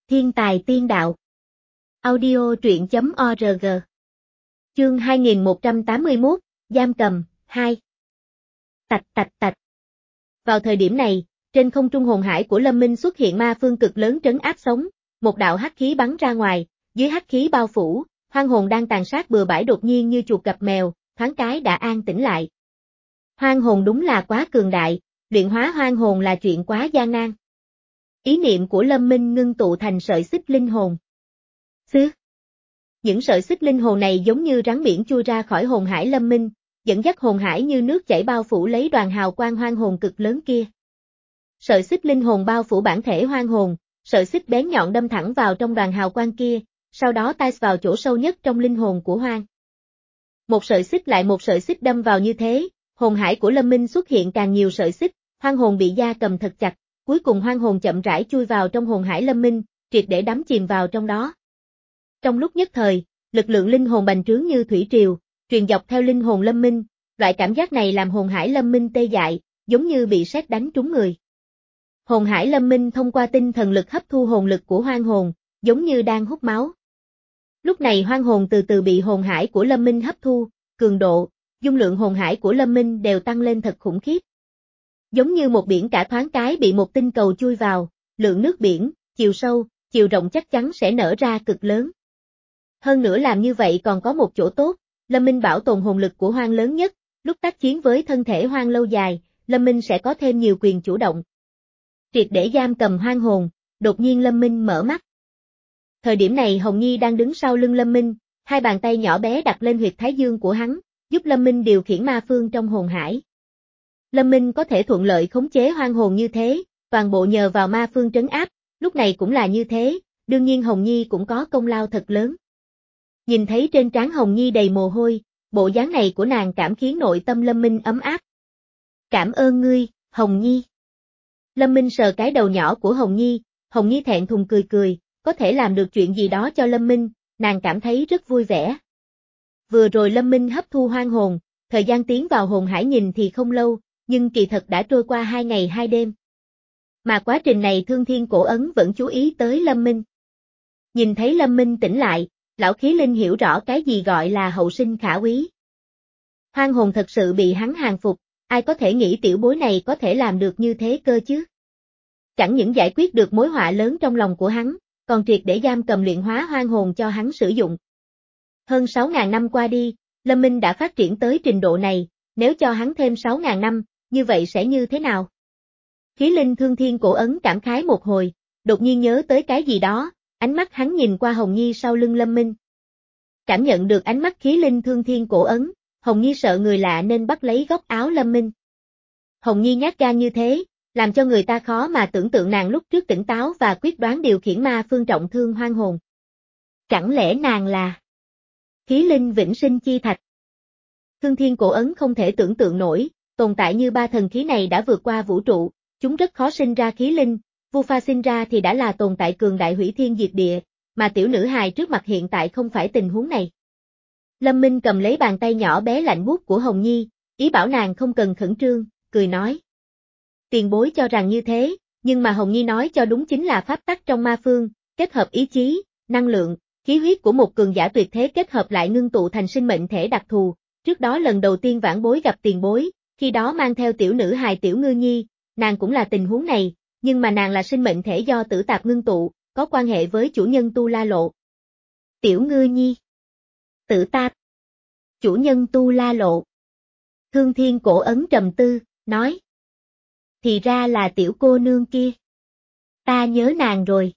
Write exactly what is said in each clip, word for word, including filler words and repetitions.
Thiên tài tiên đạo. Audio truyện chấm org. Chương hai nghìn một trăm tám mươi mốt, Giam cầm, hai. Tạch tạch tạch. Vào thời điểm này, trên không trung hồn hải của Lâm Minh xuất hiện ma phương cực lớn trấn áp sống, một đạo hắc khí bắn ra ngoài, dưới hắc khí bao phủ, hoang hồn đang tàn sát bừa bãi đột nhiên như chuột gặp mèo, thoáng cái đã an tĩnh lại. Hoang hồn đúng là quá cường đại, luyện hóa hoang hồn là chuyện quá gian nan. Ý niệm của Lâm Minh ngưng tụ thành sợi xích linh hồn. Xứ. Những sợi xích linh hồn này giống như rắn biển chui ra khỏi hồn hải Lâm Minh, dẫn dắt hồn hải như nước chảy bao phủ lấy đoàn hào quang hoang hồn cực lớn kia. Sợi xích linh hồn bao phủ bản thể hoang hồn, sợi xích bén nhọn đâm thẳng vào trong đoàn hào quang kia, sau đó tai vào chỗ sâu nhất trong linh hồn của hoang. Một sợi xích lại một sợi xích đâm vào như thế, hồn hải của Lâm Minh xuất hiện càng nhiều sợi xích, hoang hồn bị gia cầm thật chặt, cuối cùng hoang hồn chậm rãi chui vào trong hồn hải Lâm Minh, triệt để đắm chìm vào trong đó. Trong lúc nhất thời, lực lượng linh hồn bành trướng như thủy triều, truyền dọc theo linh hồn Lâm Minh, loại cảm giác này làm hồn hải Lâm Minh tê dại, giống như bị sét đánh trúng người. Hồn hải Lâm Minh thông qua tinh thần lực hấp thu hồn lực của hoang hồn, giống như đang hút máu. Lúc này hoang hồn từ từ bị hồn hải của Lâm Minh hấp thu, cường độ, dung lượng hồn hải của Lâm Minh đều tăng lên thật khủng khiếp. Giống như một biển cả thoáng cái bị một tinh cầu chui vào, lượng nước biển, chiều sâu, chiều rộng chắc chắn sẽ nở ra cực lớn. Hơn nữa làm như vậy còn có một chỗ tốt, Lâm Minh bảo tồn hồn lực của hoang lớn nhất, lúc tác chiến với thân thể hoang lâu dài, Lâm Minh sẽ có thêm nhiều quyền chủ động. Triệt để giam cầm hoang hồn, đột nhiên Lâm Minh mở mắt. Thời điểm này Hồng Nhi đang đứng sau lưng Lâm Minh, hai bàn tay nhỏ bé đặt lên huyệt thái dương của hắn, giúp Lâm Minh điều khiển ma phương trong hồn hải. Lâm Minh có thể thuận lợi khống chế hoang hồn như thế, toàn bộ nhờ vào ma phương trấn áp, lúc này cũng là như thế, đương nhiên Hồng Nhi cũng có công lao thật lớn. Nhìn thấy trên trán Hồng Nhi đầy mồ hôi, bộ dáng này của nàng cảm khiến nội tâm Lâm Minh ấm áp. Cảm ơn ngươi, Hồng Nhi. Lâm Minh sờ cái đầu nhỏ của Hồng Nhi, Hồng Nhi thẹn thùng cười cười, có thể làm được chuyện gì đó cho Lâm Minh, nàng cảm thấy rất vui vẻ. Vừa rồi Lâm Minh hấp thu hoang hồn, thời gian tiến vào hồn hải nhìn thì không lâu, nhưng kỳ thật đã trôi qua hai ngày hai đêm. Mà quá trình này Thương Thiên Cổ Ấn vẫn chú ý tới Lâm Minh. Nhìn thấy Lâm Minh tỉnh lại, lão khí linh hiểu rõ cái gì gọi là hậu sinh khả úy. Hoang hồn thật sự bị hắn hàng phục, ai có thể nghĩ tiểu bối này có thể làm được như thế cơ chứ? Chẳng những giải quyết được mối họa lớn trong lòng của hắn, còn triệt để giam cầm luyện hóa hoang hồn cho hắn sử dụng. Hơn sáu ngàn năm qua đi, Lâm Minh đã phát triển tới trình độ này, nếu cho hắn thêm sáu ngàn năm, như vậy sẽ như thế nào? Khí linh Thương Thiên Cổ Ấn cảm khái một hồi, đột nhiên nhớ tới cái gì đó, ánh mắt hắn nhìn qua Hồng Nhi sau lưng Lâm Minh. Cảm nhận được ánh mắt khí linh Thương Thiên Cổ Ấn, Hồng Nhi sợ người lạ nên bắt lấy góc áo Lâm Minh. Hồng Nhi nhát gan như thế, làm cho người ta khó mà tưởng tượng nàng lúc trước tỉnh táo và quyết đoán điều khiển ma phương trọng thương hoang hồn. Chẳng lẽ nàng là khí linh vĩnh sinh chi thạch? Thương Thiên Cổ Ấn không thể tưởng tượng nổi, tồn tại như ba thần khí này đã vượt qua vũ trụ, chúng rất khó sinh ra khí linh, Vu Pha sinh ra thì đã là tồn tại cường đại hủy thiên diệt địa, mà tiểu nữ hài trước mặt hiện tại không phải tình huống này. Lâm Minh cầm lấy bàn tay nhỏ bé lạnh buốt của Hồng Nhi, ý bảo nàng không cần khẩn trương, cười nói. Tiền bối cho rằng như thế, nhưng mà Hồng Nhi nói cho đúng chính là pháp tắc trong ma phương, kết hợp ý chí, năng lượng, khí huyết của một cường giả tuyệt thế kết hợp lại ngưng tụ thành sinh mệnh thể đặc thù. Trước đó lần đầu tiên vãn bối gặp tiền bối, khi đó mang theo tiểu nữ hài Tiểu Ngư Nhi, nàng cũng là tình huống này, nhưng mà nàng là sinh mệnh thể do tử tạp ngưng tụ, có quan hệ với chủ nhân Tu La Lộ. Tiểu Ngư Nhi. Tử tạp. Chủ nhân Tu La Lộ. Thương Thiên Cổ Ấn trầm tư, nói. Thì ra là tiểu cô nương kia. Ta nhớ nàng rồi.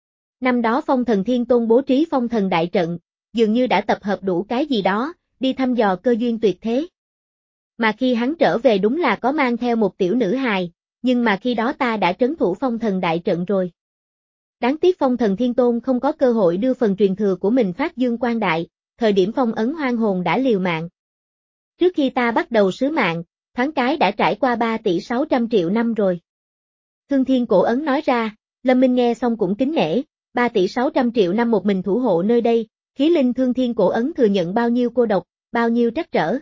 Năm đó Phong Thần Thiên Tôn bố trí Phong Thần Đại Trận, dường như đã tập hợp đủ cái gì đó, đi thăm dò cơ duyên tuyệt thế. Mà khi hắn trở về đúng là có mang theo một tiểu nữ hài, nhưng mà khi đó ta đã trấn thủ Phong Thần Đại Trận rồi. Đáng tiếc Phong Thần Thiên Tôn không có cơ hội đưa phần truyền thừa của mình phát dương quang đại, thời điểm phong ấn hoang hồn đã liều mạng. Trước khi ta bắt đầu sứ mạng, thoáng cái đã trải qua ba tỷ sáu trăm triệu năm rồi. Thương Thiên Cổ Ấn nói ra, Lâm Minh nghe xong cũng kính nể, ba tỷ sáu trăm triệu năm một mình thủ hộ nơi đây, khí linh Thương Thiên Cổ Ấn thừa nhận bao nhiêu cô độc, bao nhiêu trắc trở.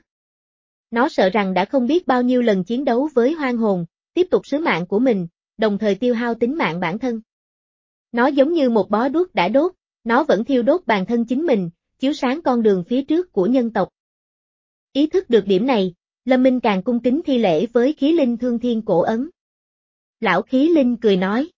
Nó sợ rằng đã không biết bao nhiêu lần chiến đấu với hoang hồn, tiếp tục sứ mạng của mình, đồng thời tiêu hao tính mạng bản thân. Nó giống như một bó đuốc đã đốt, nó vẫn thiêu đốt bản thân chính mình, chiếu sáng con đường phía trước của nhân tộc. Ý thức được điểm này, Lâm Minh càng cung kính thi lễ với khí linh thương thiên cổ ấn. Lão khí linh cười nói.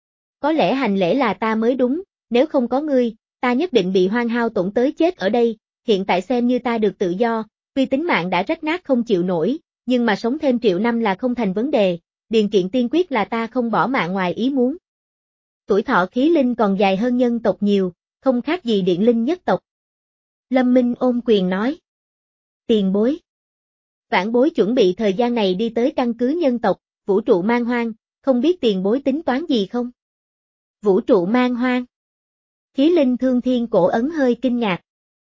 Có lẽ hành lễ là ta mới đúng, nếu không có ngươi, ta nhất định bị hoang hao tổn tới chết ở đây, hiện tại xem như ta được tự do, tuy tính mạng đã rách nát không chịu nổi, nhưng mà sống thêm triệu năm là không thành vấn đề, điều kiện tiên quyết là ta không bỏ mạng ngoài ý muốn. Tuổi thọ khí linh còn dài hơn nhân tộc nhiều, không khác gì điện linh nhất tộc. Lâm Minh ôm quyền nói. Tiền bối. Vãn bối chuẩn bị thời gian này đi tới căn cứ nhân tộc, vũ trụ man hoang, không biết tiền bối tính toán gì không? Vũ trụ man hoang. Khí linh thương thiên cổ ấn hơi kinh ngạc.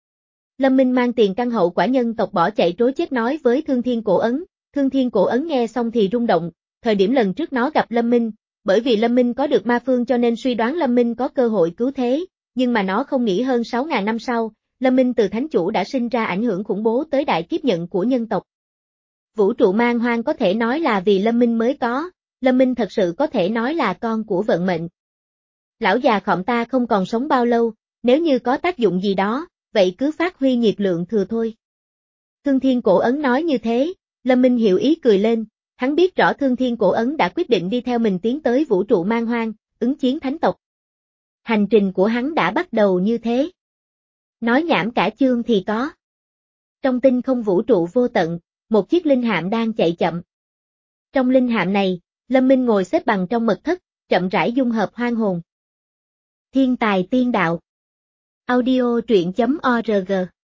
Lâm Minh mang tiền căn hậu quả nhân tộc bỏ chạy trối chết nói với thương thiên cổ ấn, thương thiên cổ ấn nghe xong thì rung động, thời điểm lần trước nó gặp Lâm Minh, bởi vì Lâm Minh có được ma phương cho nên suy đoán Lâm Minh có cơ hội cứu thế, nhưng mà nó không nghĩ hơn sáu ngàn năm sau, Lâm Minh từ thánh chủ đã sinh ra ảnh hưởng khủng bố tới đại kiếp nhận của nhân tộc. Vũ trụ man hoang có thể nói là vì Lâm Minh mới có, Lâm Minh thật sự có thể nói là con của vận mệnh. Lão già khọm ta không còn sống bao lâu, nếu như có tác dụng gì đó, vậy cứ phát huy nhiệt lượng thừa thôi. Thương thiên cổ ấn nói như thế, Lâm Minh hiểu ý cười lên, hắn biết rõ thương thiên cổ ấn đã quyết định đi theo mình tiến tới vũ trụ man hoang, ứng chiến thánh tộc. Hành trình của hắn đã bắt đầu như thế. Nói nhảm cả chương thì có. Trong tinh không vũ trụ vô tận, một chiếc linh hạm đang chạy chậm. Trong linh hạm này, Lâm Minh ngồi xếp bằng trong mật thất, chậm rãi dung hợp hoang hồn. Thiên tài tiên đạo. Audio truyện chấm org.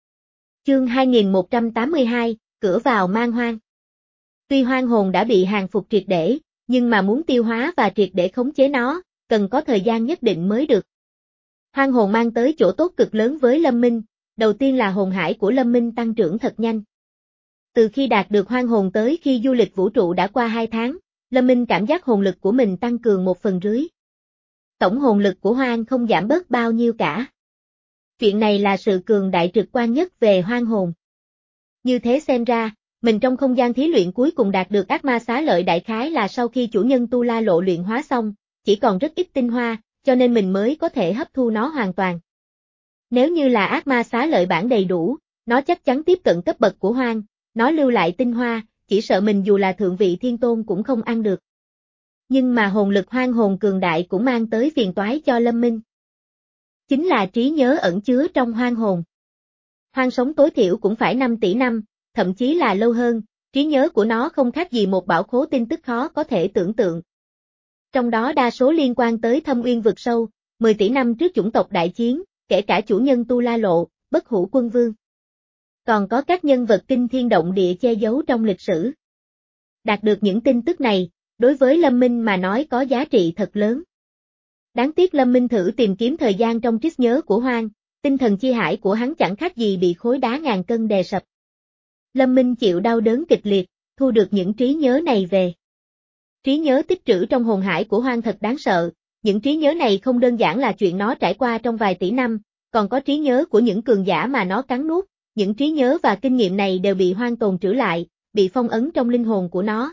Chương hai nghìn một trăm tám mươi hai, cửa vào man hoang. Tuy hoang hồn đã bị hàng phục triệt để, nhưng mà muốn tiêu hóa và triệt để khống chế nó, cần có thời gian nhất định mới được. Hoang hồn mang tới chỗ tốt cực lớn với Lâm Minh, đầu tiên là hồn hải của Lâm Minh tăng trưởng thật nhanh. Từ khi đạt được hoang hồn tới khi du lịch vũ trụ đã qua hai tháng, Lâm Minh cảm giác hồn lực của mình tăng cường một phần rưỡi. Tổng hồn lực của hoang không giảm bớt bao nhiêu cả. Chuyện này là sự cường đại trực quan nhất về hoang hồn. Như thế xem ra, mình trong không gian thí luyện cuối cùng đạt được ác ma xá lợi đại khái là sau khi chủ nhân tu la lộ luyện hóa xong, chỉ còn rất ít tinh hoa, cho nên mình mới có thể hấp thu nó hoàn toàn. Nếu như là ác ma xá lợi bản đầy đủ, nó chắc chắn tiếp cận cấp bậc của hoang, nó lưu lại tinh hoa, chỉ sợ mình dù là thượng vị thiên tôn cũng không ăn được. Nhưng mà hồn lực hoang hồn cường đại cũng mang tới phiền toái cho Lâm Minh. Chính là trí nhớ ẩn chứa trong hoang hồn. Hoang sống tối thiểu cũng phải năm tỷ năm, thậm chí là lâu hơn, trí nhớ của nó không khác gì một bảo khố tin tức khó có thể tưởng tượng. Trong đó đa số liên quan tới thâm uyên vực sâu, mười tỷ năm trước chủng tộc đại chiến, kể cả chủ nhân Tu La Lộ, Bất Hủ Quân Vương. Còn có các nhân vật kinh thiên động địa che giấu trong lịch sử. Đạt được những tin tức này, đối với Lâm Minh mà nói có giá trị thật lớn. Đáng tiếc Lâm Minh thử tìm kiếm thời gian trong trí nhớ của hoang, tinh thần chi hải của hắn chẳng khác gì bị khối đá ngàn cân đè sập. Lâm Minh chịu đau đớn kịch liệt, thu được những trí nhớ này về. Trí nhớ tích trữ trong hồn hải của hoang thật đáng sợ, những trí nhớ này không đơn giản là chuyện nó trải qua trong vài tỷ năm, còn có trí nhớ của những cường giả mà nó cắn nuốt, những trí nhớ và kinh nghiệm này đều bị hoang tồn trữ lại, bị phong ấn trong linh hồn của nó.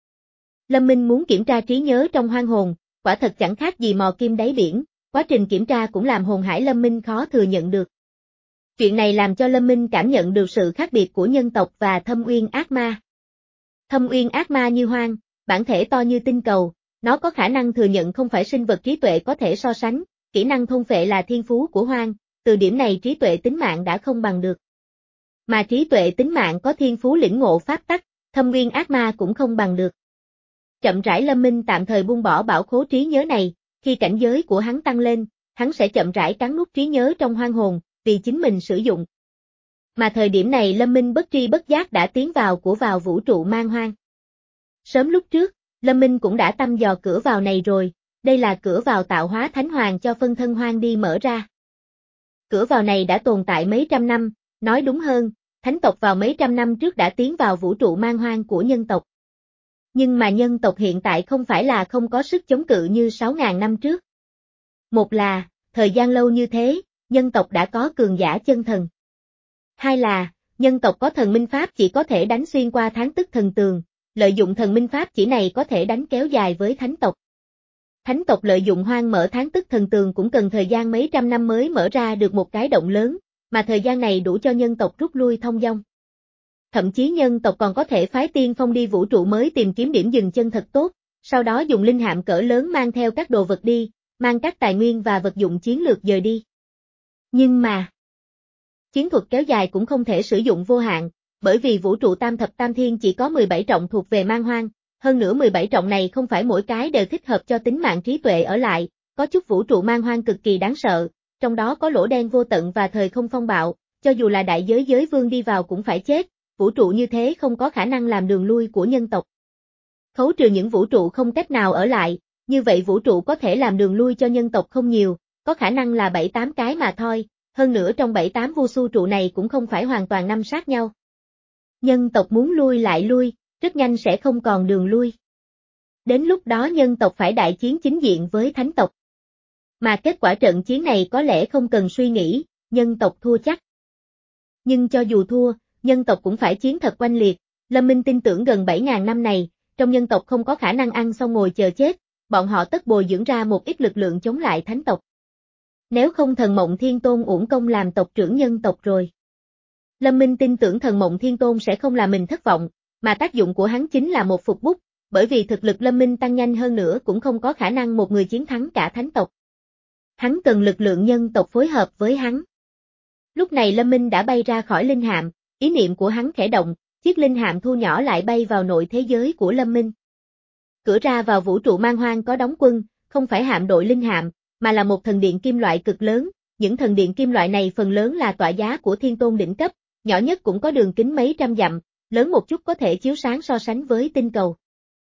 Lâm Minh muốn kiểm tra trí nhớ trong hoang hồn, quả thật chẳng khác gì mò kim đáy biển, quá trình kiểm tra cũng làm hồn hải Lâm Minh khó thừa nhận được. Chuyện này làm cho Lâm Minh cảm nhận được sự khác biệt của nhân tộc và thâm uyên ác ma. Thâm uyên ác ma như hoang, bản thể to như tinh cầu, nó có khả năng thừa nhận không phải sinh vật trí tuệ có thể so sánh, kỹ năng thôn phệ là thiên phú của hoang, từ điểm này trí tuệ tính mạng đã không bằng được. Mà trí tuệ tính mạng có thiên phú lĩnh ngộ pháp tắc, thâm uyên ác ma cũng không bằng được. Chậm rãi Lâm Minh tạm thời buông bỏ bảo khố trí nhớ này, khi cảnh giới của hắn tăng lên, hắn sẽ chậm rãi cắn nuốt trí nhớ trong hoang hồn, vì chính mình sử dụng. Mà thời điểm này Lâm Minh bất tri bất giác đã tiến vào của vào vũ trụ man hoang. Sớm lúc trước, Lâm Minh cũng đã thăm dò cửa vào này rồi, đây là cửa vào tạo hóa thánh hoàng cho phân thân hoang đi mở ra. Cửa vào này đã tồn tại mấy trăm năm, nói đúng hơn, thánh tộc vào mấy trăm năm trước đã tiến vào vũ trụ man hoang của nhân tộc. Nhưng mà nhân tộc hiện tại không phải là không có sức chống cự như sáu ngàn năm trước. Một là, thời gian lâu như thế, nhân tộc đã có cường giả chân thần. Hai là, nhân tộc có thần minh pháp chỉ có thể đánh xuyên qua tháng tức thần tường, lợi dụng thần minh pháp chỉ này có thể đánh kéo dài với thánh tộc. Thánh tộc lợi dụng hoang mở tháng tức thần tường cũng cần thời gian mấy trăm năm mới mở ra được một cái động lớn, mà thời gian này đủ cho nhân tộc rút lui thông dong. Thậm chí nhân tộc còn có thể phái tiên phong đi vũ trụ mới tìm kiếm điểm dừng chân thật tốt, sau đó dùng linh hạm cỡ lớn mang theo các đồ vật đi, mang các tài nguyên và vật dụng chiến lược dời đi. Nhưng mà, chiến thuật kéo dài cũng không thể sử dụng vô hạn, bởi vì vũ trụ tam thập tam thiên chỉ có mười bảy trọng thuộc về man hoang, hơn nữa mười bảy trọng này không phải mỗi cái đều thích hợp cho tính mạng trí tuệ ở lại, có chút vũ trụ man hoang cực kỳ đáng sợ, trong đó có lỗ đen vô tận và thời không phong bạo, cho dù là đại giới giới vương đi vào cũng phải chết, vũ trụ như thế không có khả năng làm đường lui của nhân tộc. Khấu trừ những vũ trụ không cách nào ở lại, như vậy vũ trụ có thể làm đường lui cho nhân tộc không nhiều, có khả năng là bảy tám cái mà thôi, hơn nữa trong bảy tám vu su trụ này cũng không phải hoàn toàn năm sát nhau. Nhân tộc muốn lui lại lui, rất nhanh sẽ không còn đường lui. Đến lúc đó nhân tộc phải đại chiến chính diện với thánh tộc. Mà kết quả trận chiến này có lẽ không cần suy nghĩ, nhân tộc thua chắc. Nhưng cho dù thua, nhân tộc cũng phải chiến thật oanh liệt, Lâm Minh tin tưởng gần bảy nghìn năm này, trong nhân tộc không có khả năng ăn xong ngồi chờ chết, bọn họ tất bồi dưỡng ra một ít lực lượng chống lại thánh tộc. Nếu không Thần Mộng Thiên Tôn uổng công làm tộc trưởng nhân tộc rồi. Lâm Minh tin tưởng Thần Mộng Thiên Tôn sẽ không làm mình thất vọng, mà tác dụng của hắn chính là một phục bút, bởi vì thực lực Lâm Minh tăng nhanh hơn nữa cũng không có khả năng một người chiến thắng cả thánh tộc. Hắn cần lực lượng nhân tộc phối hợp với hắn. Lúc này Lâm Minh đã bay ra khỏi linh hạm, ý niệm của hắn khẽ động, chiếc linh hạm thu nhỏ lại bay vào nội thế giới của Lâm Minh. Cửa ra vào vũ trụ man hoang có đóng quân, không phải hạm đội linh hạm, mà là một thần điện kim loại cực lớn, những thần điện kim loại này phần lớn là tọa giá của thiên tôn đỉnh cấp, nhỏ nhất cũng có đường kính mấy trăm dặm, lớn một chút có thể chiếu sáng so sánh với tinh cầu.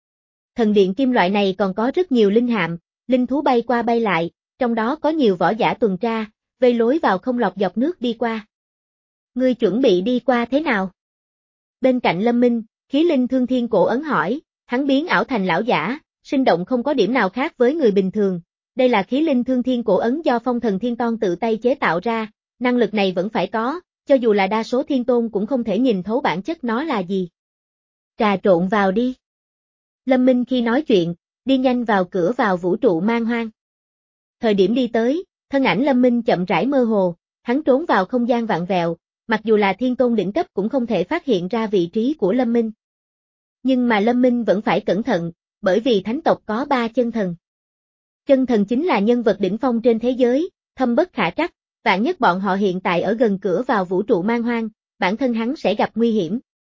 Thần điện kim loại này còn có rất nhiều linh hạm, linh thú bay qua bay lại, trong đó có nhiều võ giả tuần tra, vây lối vào không lọt dọc nước đi qua. Ngươi chuẩn bị đi qua thế nào? Bên cạnh Lâm Minh, khí linh thương thiên cổ ấn hỏi, hắn biến ảo thành lão giả, sinh động không có điểm nào khác với người bình thường. Đây là khí linh thương thiên cổ ấn do phong thần thiên tôn tự tay chế tạo ra, năng lực này vẫn phải có, cho dù là đa số thiên tôn cũng không thể nhìn thấu bản chất nó là gì. Trà trộn vào đi. Lâm Minh khi nói chuyện, đi nhanh vào cửa vào vũ trụ man hoang. Thời điểm đi tới, thân ảnh Lâm Minh chậm rãi mơ hồ, hắn trốn vào không gian vặn vẹo, mặc dù là thiên tôn đỉnh cấp cũng không thể phát hiện ra vị trí của Lâm Minh. Nhưng mà Lâm Minh vẫn phải cẩn thận, bởi vì thánh tộc có ba chân thần. Chân thần chính là nhân vật đỉnh phong trên thế giới, thâm bất khả trắc, vạn nhất bọn họ hiện tại ở gần cửa vào vũ trụ man hoang, bản thân hắn sẽ gặp nguy hiểm.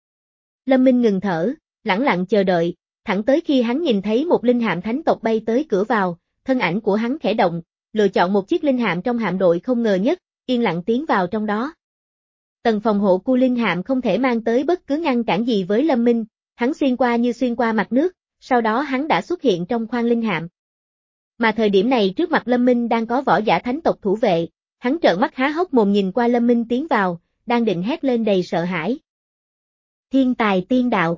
Lâm Minh ngừng thở, lẳng lặng chờ đợi, thẳng tới khi hắn nhìn thấy một linh hạm thánh tộc bay tới cửa vào, thân ảnh của hắn khẽ động, lựa chọn một chiếc linh hạm trong hạm đội không ngờ nhất, yên lặng tiến vào trong đó. Tầng phòng hộ của linh hạm không thể mang tới bất cứ ngăn cản gì với Lâm Minh, hắn xuyên qua như xuyên qua mặt nước, sau đó hắn đã xuất hiện trong khoang linh hạm. Mà thời điểm này trước mặt Lâm Minh đang có võ giả thánh tộc thủ vệ, hắn trợn mắt há hốc mồm nhìn qua Lâm Minh tiến vào, đang định hét lên đầy sợ hãi. Thiên tài tiên đạo.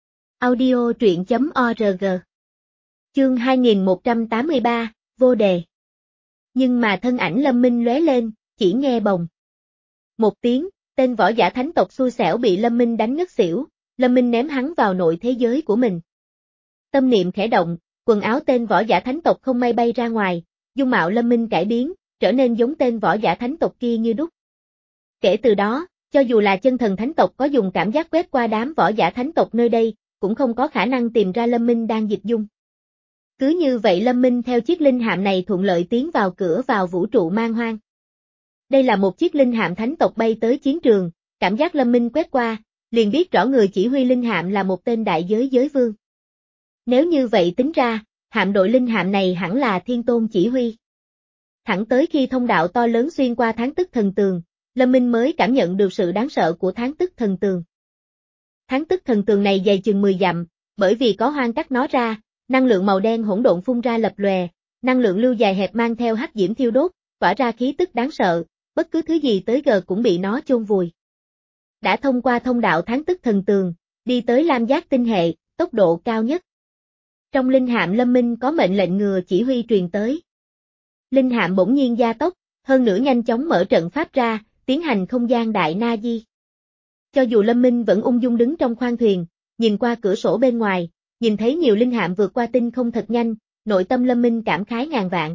Audio truyện chấm org. Chương hai nghìn một trăm tám mươi ba, vô đề. Nhưng mà thân ảnh Lâm Minh lóe lên, chỉ nghe bồng. Một tiếng, tên võ giả thánh tộc xui xẻo bị Lâm Minh đánh ngất xỉu, Lâm Minh ném hắn vào nội thế giới của mình. Tâm niệm khẽ động, quần áo tên võ giả thánh tộc không may bay ra ngoài, dung mạo Lâm Minh cải biến, trở nên giống tên võ giả thánh tộc kia như đúc. Kể từ đó, cho dù là chân thần thánh tộc có dùng cảm giác quét qua đám võ giả thánh tộc nơi đây, cũng không có khả năng tìm ra Lâm Minh đang dịch dung. Cứ như vậy Lâm Minh theo chiếc linh hạm này thuận lợi tiến vào cửa vào vũ trụ man hoang. Đây là một chiếc linh hạm thánh tộc bay tới chiến trường, cảm giác Lâm Minh quét qua, liền biết rõ người chỉ huy linh hạm là một tên đại giới giới vương. Nếu như vậy tính ra, hạm đội linh hạm này hẳn là thiên tôn chỉ huy. Thẳng tới khi thông đạo to lớn xuyên qua tháng tức thần tường, Lâm Minh mới cảm nhận được sự đáng sợ của tháng tức thần tường. Tháng tức thần tường này dày chừng mười dặm, bởi vì có hoang cắt nó ra, năng lượng màu đen hỗn độn phun ra lập lòe, năng lượng lưu dài hẹp mang theo hắc diễm thiêu đốt, tỏa ra khí tức đáng sợ, bất cứ thứ gì tới gần cũng bị nó chôn vùi. Đã thông qua thông đạo tháng tức thần tường, đi tới Lam Giác tinh hệ, tốc độ cao nhất. Trong linh hạm Lâm Minh có mệnh lệnh ngừa chỉ huy truyền tới. Linh hạm bỗng nhiên gia tốc, hơn nữa nhanh chóng mở trận pháp ra, tiến hành không gian đại na di. Cho dù Lâm Minh vẫn ung dung đứng trong khoang thuyền, nhìn qua cửa sổ bên ngoài, nhìn thấy nhiều linh hạm vượt qua tinh không thật nhanh, nội tâm Lâm Minh cảm khái ngàn vạn.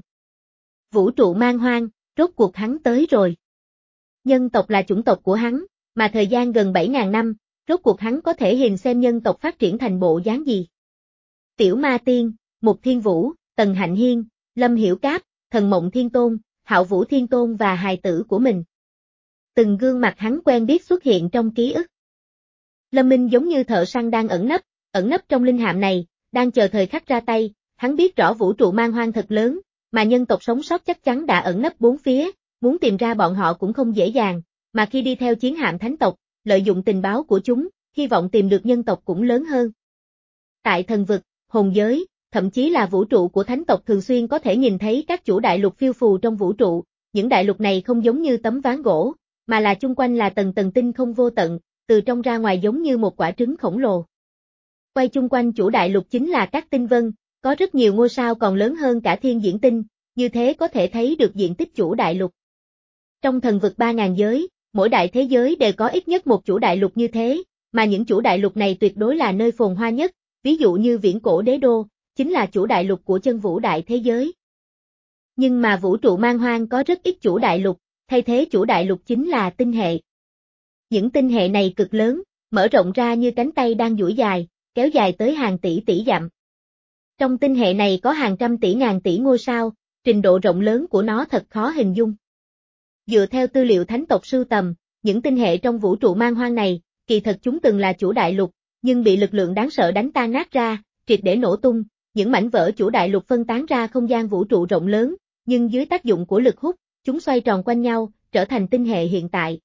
Vũ trụ man hoang, rốt cuộc hắn tới rồi. Nhân tộc là chủng tộc của hắn, mà thời gian gần bảy ngàn năm, rốt cuộc hắn có thể nhìn xem nhân tộc phát triển thành bộ dáng gì. Tiểu Ma Tiên, Mục Thiên Vũ, Tần Hạnh Hiên, Lâm Hiểu Cáp, Thần Mộng Thiên Tôn, Hạo Vũ Thiên Tôn và hài tử của mình. Từng gương mặt hắn quen biết xuất hiện trong ký ức. Lâm Minh giống như thợ săn đang ẩn nấp, ẩn nấp trong linh hạm này, đang chờ thời khắc ra tay, hắn biết rõ vũ trụ man hoang thật lớn, mà nhân tộc sống sót chắc chắn đã ẩn nấp bốn phía, muốn tìm ra bọn họ cũng không dễ dàng, mà khi đi theo chiến hạm thánh tộc, lợi dụng tình báo của chúng, hy vọng tìm được nhân tộc cũng lớn hơn. Tại thần vực, hồn giới, thậm chí là vũ trụ của thánh tộc thường xuyên có thể nhìn thấy các chủ đại lục phiêu phù trong vũ trụ, những đại lục này không giống như tấm ván gỗ, mà là chung quanh là tầng tầng tinh không vô tận, từ trong ra ngoài giống như một quả trứng khổng lồ. Quay chung quanh chủ đại lục chính là các tinh vân, có rất nhiều ngôi sao còn lớn hơn cả thiên diễn tinh, như thế có thể thấy được diện tích chủ đại lục. Trong thần vực ba ngàn giới, mỗi đại thế giới đều có ít nhất một chủ đại lục như thế, mà những chủ đại lục này tuyệt đối là nơi phồn hoa nhất, ví dụ như viễn cổ đế đô, chính là chủ đại lục của chân vũ đại thế giới. Nhưng mà vũ trụ man hoang có rất ít chủ đại lục, thay thế chủ đại lục chính là tinh hệ. Những tinh hệ này cực lớn, mở rộng ra như cánh tay đang duỗi dài, kéo dài tới hàng tỷ tỷ dặm. Trong tinh hệ này có hàng trăm tỷ ngàn tỷ ngôi sao, trình độ rộng lớn của nó thật khó hình dung. Dựa theo tư liệu thánh tộc sưu tầm, những tinh hệ trong vũ trụ man hoang này, kỳ thật chúng từng là chủ đại lục, nhưng bị lực lượng đáng sợ đánh tan nát ra, triệt để nổ tung, những mảnh vỡ chủ đại lục phân tán ra không gian vũ trụ rộng lớn, nhưng dưới tác dụng của lực hút, chúng xoay tròn quanh nhau, trở thành tinh hệ hiện tại.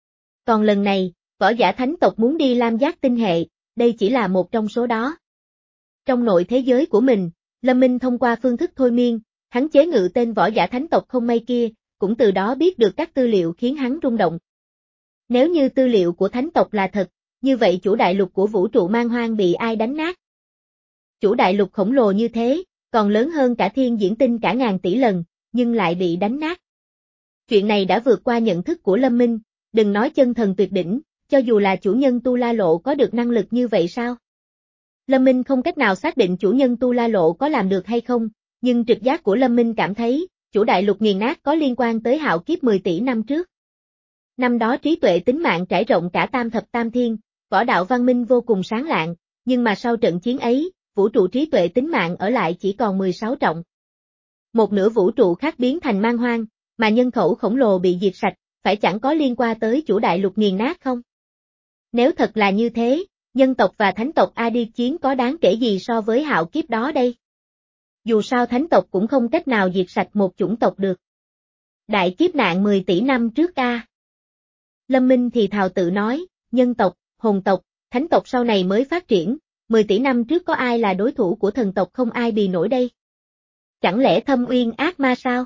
Còn lần này, võ giả thánh tộc muốn đi lam giác tinh hệ, đây chỉ là một trong số đó. Trong nội thế giới của mình, Lâm Minh thông qua phương thức thôi miên, hắn chế ngự tên võ giả thánh tộc không may kia, cũng từ đó biết được các tư liệu khiến hắn rung động. Nếu như tư liệu của thánh tộc là thật, như vậy chủ đại lục của vũ trụ man hoang bị ai đánh nát? Chủ đại lục khổng lồ như thế, còn lớn hơn cả thiên diễn tinh cả ngàn tỷ lần, nhưng lại bị đánh nát. Chuyện này đã vượt qua nhận thức của Lâm Minh, đừng nói chân thần tuyệt đỉnh, cho dù là chủ nhân Tu La Lộ có được năng lực như vậy sao? Lâm Minh không cách nào xác định chủ nhân Tu La Lộ có làm được hay không, nhưng trực giác của Lâm Minh cảm thấy, chủ đại lục nghiền nát có liên quan tới hạo kiếp mười tỷ năm trước. Năm đó trí tuệ tính mạng trải rộng cả tam thập tam thiên, võ đạo văn minh vô cùng sáng lạng, nhưng mà sau trận chiến ấy, vũ trụ trí tuệ tính mạng ở lại chỉ còn mười sáu trọng. Một nửa vũ trụ khác biến thành man hoang, mà nhân khẩu khổng lồ bị diệt sạch, phải chẳng có liên quan tới chủ đại lục nghiền nát không? Nếu thật là như thế, nhân tộc và thánh tộc A đi chiến có đáng kể gì so với hạo kiếp đó đây? Dù sao thánh tộc cũng không cách nào diệt sạch một chủng tộc được. Đại kiếp nạn mười tỷ năm trước a. Lâm Minh thì thào tự nói, nhân tộc, hồn tộc, thánh tộc sau này mới phát triển, mười tỷ năm trước có ai là đối thủ của thần tộc không ai bì nổi đây? Chẳng lẽ thâm uyên ác ma sao?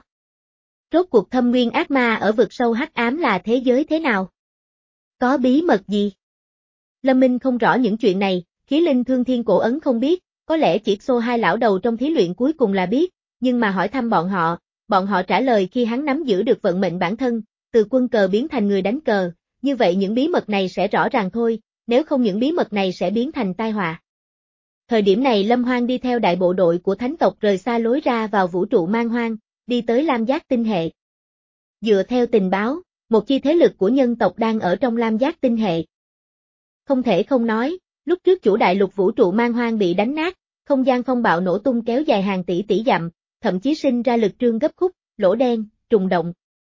Rốt cuộc thâm nguyên ác ma ở vực sâu hắc ám là thế giới thế nào? Có bí mật gì? Lâm Minh không rõ những chuyện này, khí linh thương thiên cổ ấn không biết, có lẽ chỉ xô hai lão đầu trong thí luyện cuối cùng là biết, nhưng mà hỏi thăm bọn họ, bọn họ trả lời khi hắn nắm giữ được vận mệnh bản thân, từ quân cờ biến thành người đánh cờ, như vậy những bí mật này sẽ rõ ràng thôi, nếu không những bí mật này sẽ biến thành tai họa. Thời điểm này Lâm Hoang đi theo đại bộ đội của thánh tộc rời xa lối ra vào vũ trụ man hoang, đi tới lam giác tinh hệ. Dựa theo tình báo, một chi thế lực của nhân tộc đang ở trong lam giác tinh hệ. Không thể không nói, lúc trước chủ đại lục vũ trụ man hoang bị đánh nát, không gian phong bạo nổ tung kéo dài hàng tỷ tỷ dặm, thậm chí sinh ra lực trương gấp khúc, lỗ đen, trùng động.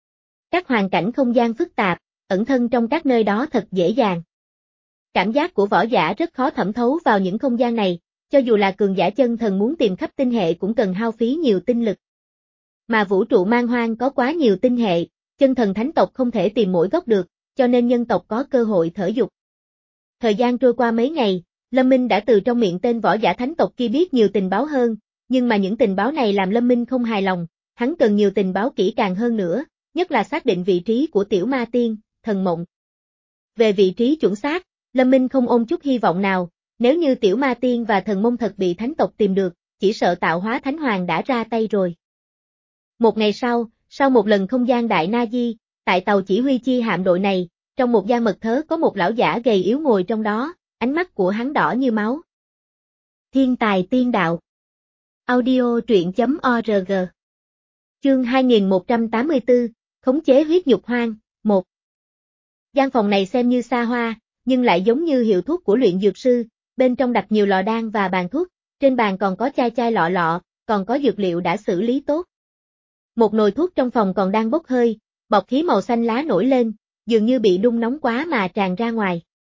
Các hoàn cảnh không gian phức tạp, ẩn thân trong các nơi đó thật dễ dàng. Cảm giác của võ giả rất khó thẩm thấu vào những không gian này, cho dù là cường giả chân thần muốn tìm khắp tinh hệ cũng cần hao phí nhiều tinh lực. Mà vũ trụ man hoang có quá nhiều tinh hệ, chân thần thánh tộc không thể tìm mỗi góc được, cho nên nhân tộc có cơ hội thở dục. Thời gian trôi qua mấy ngày, Lâm Minh đã từ trong miệng tên võ giả thánh tộc kia biết nhiều tình báo hơn, nhưng mà những tình báo này làm Lâm Minh không hài lòng, hắn cần nhiều tình báo kỹ càng hơn nữa, nhất là xác định vị trí của Tiểu Ma Tiên, Thần Mộng. Về vị trí chuẩn xác, Lâm Minh không ôm chút hy vọng nào, nếu như Tiểu Ma Tiên và Thần Mông thật bị thánh tộc tìm được, chỉ sợ tạo hóa thánh hoàng đã ra tay rồi. Một ngày sau, sau một lần không gian đại na di, tại tàu chỉ huy chi hạm đội này, trong một gian mật thớ có một lão giả gầy yếu ngồi trong đó, ánh mắt của hắn đỏ như máu. Thiên tài tiên đạo. Audio truyện chấm org. Chương hai nghìn một trăm tám mươi tư, khống chế huyết nhục hoang, một. Gian phòng này xem như xa hoa, nhưng lại giống như hiệu thuốc của luyện dược sư, bên trong đặt nhiều lò đan và bàn thuốc, trên bàn còn có chai chai lọ lọ, còn có dược liệu đã xử lý tốt. Một nồi thuốc trong phòng còn đang bốc hơi, bọt khí màu xanh lá nổi lên, dường như bị đun nóng quá mà tràn ra ngoài.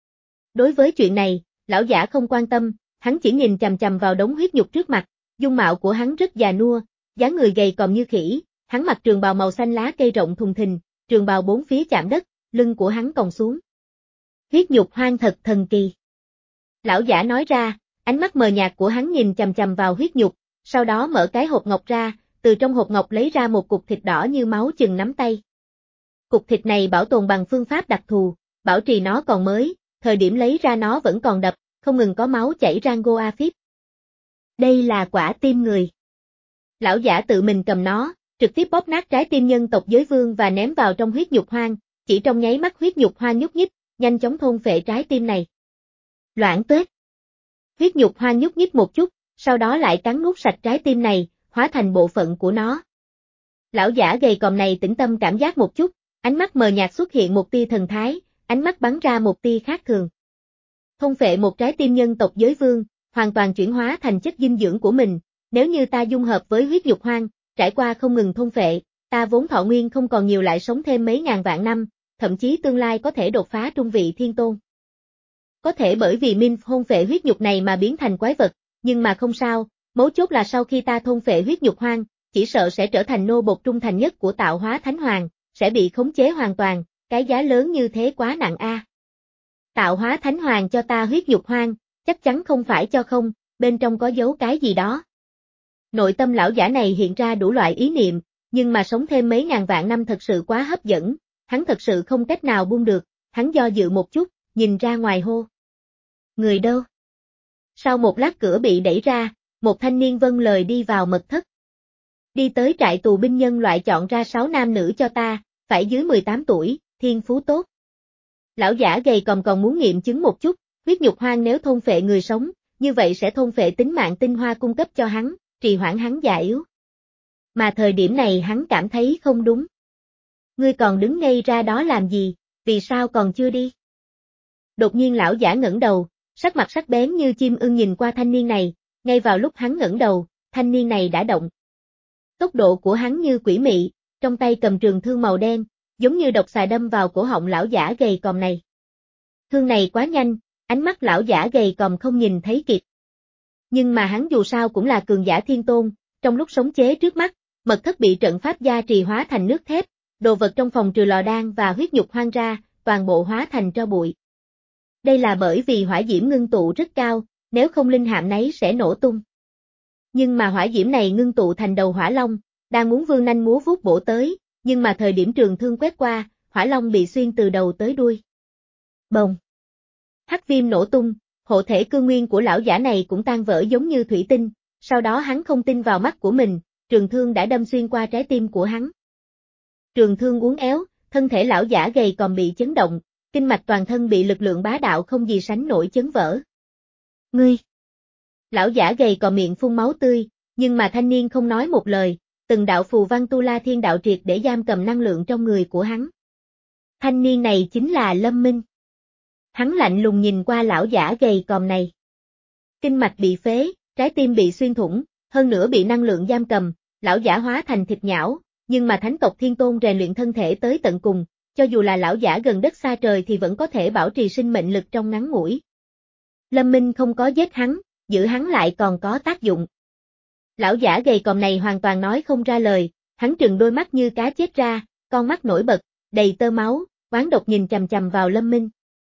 Đối với chuyện này, lão giả không quan tâm, hắn chỉ nhìn chằm chằm vào đống huyết nhục trước mặt, dung mạo của hắn rất già nua, dáng người gầy còm như khỉ, hắn mặc trường bào màu xanh lá cây rộng thùng thình, trường bào bốn phía chạm đất, lưng của hắn còng xuống. Huyết nhục hoang thật thần kỳ. Lão giả nói ra, ánh mắt mờ nhạt của hắn nhìn chằm chằm vào huyết nhục, sau đó mở cái hộp ngọc ra, từ trong hộp ngọc lấy ra một cục thịt đỏ như máu chừng nắm tay. Cục thịt này bảo tồn bằng phương pháp đặc thù, bảo trì nó còn mới, thời điểm lấy ra nó vẫn còn đập, không ngừng có máu chảy rang go a phíp. Đây là quả tim người. Lão giả tự mình cầm nó, trực tiếp bóp nát trái tim nhân tộc giới vương và ném vào trong huyết nhục hoang, chỉ trong nháy mắt huyết nhục hoang nhúc nhích, nhanh chóng thôn phệ trái tim này. Loãng tuếch. Huyết nhục hoang nhúc nhích một chút, sau đó lại cắn nuốt sạch trái tim này, hóa thành bộ phận của nó. Lão giả gầy còm này tĩnh tâm cảm giác một chút, ánh mắt mờ nhạt xuất hiện một tia thần thái, ánh mắt bắn ra một tia khác thường. Thôn phệ một trái tim nhân tộc giới vương, hoàn toàn chuyển hóa thành chất dinh dưỡng của mình, nếu như ta dung hợp với huyết nhục hoang, trải qua không ngừng thôn phệ, ta vốn thọ nguyên không còn nhiều lại sống thêm mấy ngàn vạn năm, thậm chí tương lai có thể đột phá trung vị thiên tôn. Có thể bởi vì Minh thôn phệ huyết nhục này mà biến thành quái vật, nhưng mà không sao, mấu chốt là sau khi ta thôn phệ huyết nhục hoang, chỉ sợ sẽ trở thành nô bộc trung thành nhất của tạo hóa thánh hoàng, sẽ bị khống chế hoàn toàn, cái giá lớn như thế quá nặng a. À. Tạo hóa thánh hoàng cho ta huyết nhục hoang, chắc chắn không phải cho không, bên trong có giấu cái gì đó. Nội tâm lão giả này hiện ra đủ loại ý niệm, nhưng mà sống thêm mấy ngàn vạn năm thật sự quá hấp dẫn, hắn thật sự không cách nào buông được, hắn do dự một chút, nhìn ra ngoài hô. Người đâu? Sau một lát cửa bị đẩy ra, một thanh niên vâng lời đi vào mật thất. Đi tới trại tù binh nhân loại chọn ra sáu nam nữ cho ta, phải dưới mười tám tuổi, thiên phú tốt. Lão giả gầy còm còn muốn nghiệm chứng một chút, huyết nhục hoang nếu thôn phệ người sống, như vậy sẽ thôn phệ tính mạng tinh hoa cung cấp cho hắn, trì hoãn hắn già yếu. Mà thời điểm này hắn cảm thấy không đúng. Ngươi còn đứng ngây ra đó làm gì, vì sao còn chưa đi? Đột nhiên lão giả ngẩng đầu, sắc mặt sắc bén như chim ưng nhìn qua thanh niên này, ngay vào lúc hắn ngẩng đầu, thanh niên này đã động. Tốc độ của hắn như quỷ mị, trong tay cầm trường thương màu đen, giống như độc xà đâm vào cổ họng lão giả gầy còm này. Thương này quá nhanh, ánh mắt lão giả gầy còm không nhìn thấy kịp. Nhưng mà hắn dù sao cũng là cường giả thiên tôn, trong lúc sống chế trước mắt, mật thất bị trận pháp gia trì hóa thành nước thép, đồ vật trong phòng trừ lò đan và huyết nhục hoang ra, toàn bộ hóa thành tro bụi. Đây là bởi vì hỏa diễm ngưng tụ rất cao, nếu không linh hạm nấy sẽ nổ tung. Nhưng mà hỏa diễm này ngưng tụ thành đầu hỏa long, đang muốn vươn nanh múa vuốt bổ tới, nhưng mà thời điểm trường thương quét qua, hỏa long bị xuyên từ đầu tới đuôi. Bồng. Hắc viêm nổ tung, hộ thể cương nguyên của lão giả này cũng tan vỡ giống như thủy tinh, sau đó hắn không tin vào mắt của mình, trường thương đã đâm xuyên qua trái tim của hắn. Trường thương uốn éo, thân thể lão giả gầy còn bị chấn động, kinh mạch toàn thân bị lực lượng bá đạo không gì sánh nổi chấn vỡ. Ngươi! Lão giả gầy còn miệng phun máu tươi, nhưng mà thanh niên không nói một lời, từng đạo phù văn tu la thiên đạo triệt để giam cầm năng lượng trong người của hắn. Thanh niên này chính là Lâm Minh. Hắn lạnh lùng nhìn qua lão giả gầy còm này. Kinh mạch bị phế, trái tim bị xuyên thủng, hơn nữa bị năng lượng giam cầm, lão giả hóa thành thịt nhão, nhưng mà thánh tộc thiên tôn rèn luyện thân thể tới tận cùng, cho dù là lão giả gần đất xa trời thì vẫn có thể bảo trì sinh mệnh lực trong ngắn ngủi. Lâm Minh không có giết hắn, giữ hắn lại còn có tác dụng. Lão giả gầy còm này hoàn toàn nói không ra lời, hắn trừng đôi mắt như cá chết ra, con mắt nổi bật, đầy tơ máu, oán độc nhìn chằm chằm vào Lâm Minh.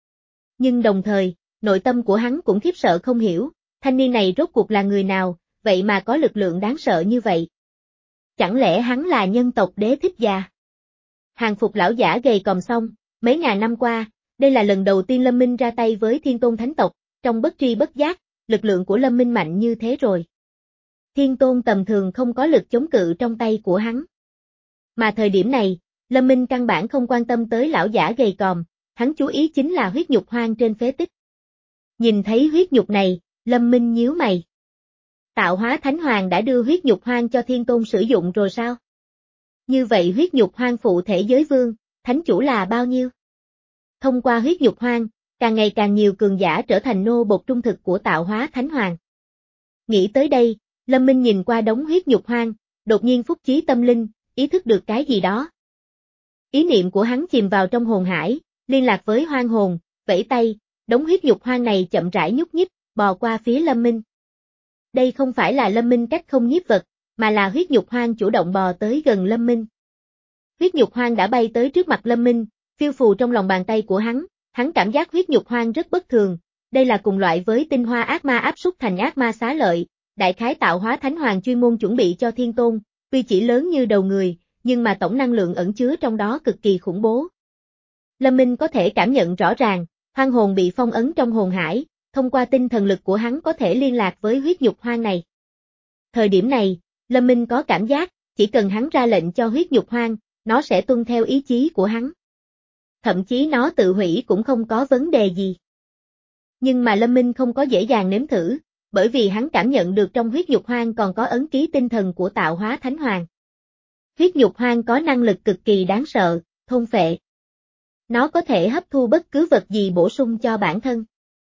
Nhưng đồng thời, nội tâm của hắn cũng khiếp sợ không hiểu, thanh niên này rốt cuộc là người nào, vậy mà có lực lượng đáng sợ như vậy. Chẳng lẽ hắn là nhân tộc đế thích già? Hàng phục lão giả gầy còm xong, mấy ngàn năm qua, đây là lần đầu tiên Lâm Minh ra tay với thiên tôn thánh tộc, trong bất tri bất giác, lực lượng của Lâm Minh mạnh như thế rồi. Thiên tôn tầm thường không có lực chống cự trong tay của hắn. Mà thời điểm này, Lâm Minh căn bản không quan tâm tới lão giả gầy còm, hắn chú ý chính là huyết nhục hoang trên phế tích. Nhìn thấy huyết nhục này, Lâm Minh nhíu mày. Tạo Hóa Thánh Hoàng đã đưa huyết nhục hoang cho Thiên Tôn sử dụng rồi sao? Như vậy huyết nhục hoang phụ thể giới vương, thánh chủ là bao nhiêu? Thông qua huyết nhục hoang, càng ngày càng nhiều cường giả trở thành nô bộc trung thực của Tạo Hóa Thánh Hoàng. Nghĩ tới đây, Lâm Minh nhìn qua đống huyết nhục hoang, đột nhiên phúc chí tâm linh, ý thức được cái gì đó. Ý niệm của hắn chìm vào trong hồn hải, liên lạc với hoang hồn, vẫy tay, đống huyết nhục hoang này chậm rãi nhúc nhích, bò qua phía Lâm Minh. Đây không phải là Lâm Minh cách không nhiếp vật, mà là huyết nhục hoang chủ động bò tới gần Lâm Minh. Huyết nhục hoang đã bay tới trước mặt Lâm Minh, phiêu phù trong lòng bàn tay của hắn, hắn cảm giác huyết nhục hoang rất bất thường, đây là cùng loại với tinh hoa ác ma áp xúc thành ác ma xá lợi, đại khái Tạo Hóa Thánh Hoàng chuyên môn chuẩn bị cho Thiên Tôn, tuy chỉ lớn như đầu người, nhưng mà tổng năng lượng ẩn chứa trong đó cực kỳ khủng bố. Lâm Minh có thể cảm nhận rõ ràng, hoang hồn bị phong ấn trong hồn hải, thông qua tinh thần lực của hắn có thể liên lạc với huyết nhục hoang này. Thời điểm này, Lâm Minh có cảm giác, chỉ cần hắn ra lệnh cho huyết nhục hoang, nó sẽ tuân theo ý chí của hắn. Thậm chí nó tự hủy cũng không có vấn đề gì. Nhưng mà Lâm Minh không có dễ dàng nếm thử, bởi vì hắn cảm nhận được trong huyết nhục hoang còn có ấn ký tinh thần của Tạo Hóa Thánh Hoàng. Huyết nhục hoang có năng lực cực kỳ đáng sợ, thôn phệ. Nó có thể hấp thu bất cứ vật gì bổ sung cho bản thân.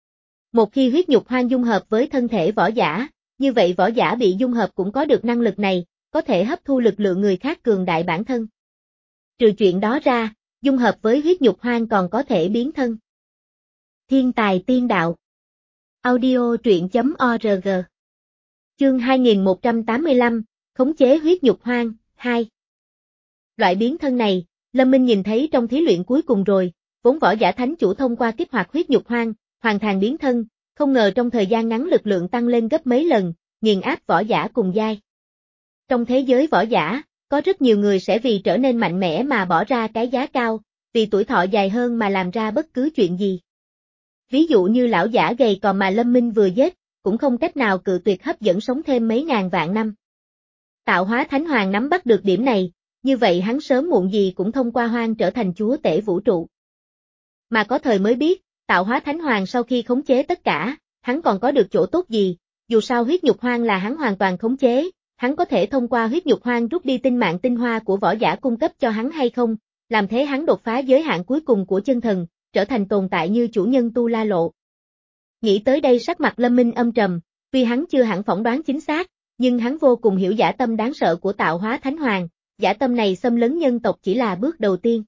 Một khi huyết nhục hoang dung hợp với thân thể võ giả, như vậy võ giả bị dung hợp cũng có được năng lực này, có thể hấp thu lực lượng người khác cường đại bản thân. Trừ chuyện đó ra, dung hợp với huyết nhục hoang còn có thể biến thân. Thiên tài tiên đạo. Audio truyện chấm org. Chương hai nghìn một trăm tám mươi lăm, khống chế huyết nhục hoang, hai. Loại biến thân này, Lâm Minh nhìn thấy trong thí luyện cuối cùng rồi, vốn võ giả thánh chủ thông qua kích hoạt huyết nhục hoang, hoàn thành biến thân, không ngờ trong thời gian ngắn lực lượng tăng lên gấp mấy lần, nghiền áp võ giả cùng giai. Trong thế giới võ giả, có rất nhiều người sẽ vì trở nên mạnh mẽ mà bỏ ra cái giá cao, vì tuổi thọ dài hơn mà làm ra bất cứ chuyện gì. Ví dụ như lão giả gầy còm mà Lâm Minh vừa giết, cũng không cách nào cự tuyệt hấp dẫn sống thêm mấy ngàn vạn năm. Tạo Hóa Thánh Hoàng nắm bắt được điểm này, như vậy hắn sớm muộn gì cũng thông qua hoang trở thành chúa tể vũ trụ. Mà có thời mới biết, Tạo Hóa Thánh Hoàng sau khi khống chế tất cả, hắn còn có được chỗ tốt gì, dù sao huyết nhục hoang là hắn hoàn toàn khống chế, hắn có thể thông qua huyết nhục hoang rút đi tinh mạng tinh hoa của võ giả cung cấp cho hắn hay không, làm thế hắn đột phá giới hạn cuối cùng của chân thần, trở thành tồn tại như chủ nhân Tu La Lộ. Nghĩ tới đây sắc mặt Lâm Minh âm trầm, tuy hắn chưa hẳn phỏng đoán chính xác, nhưng hắn vô cùng hiểu dã tâm đáng sợ của Tạo Hóa Thánh Hoàng, dã tâm này xâm lấn nhân tộc chỉ là bước đầu tiên.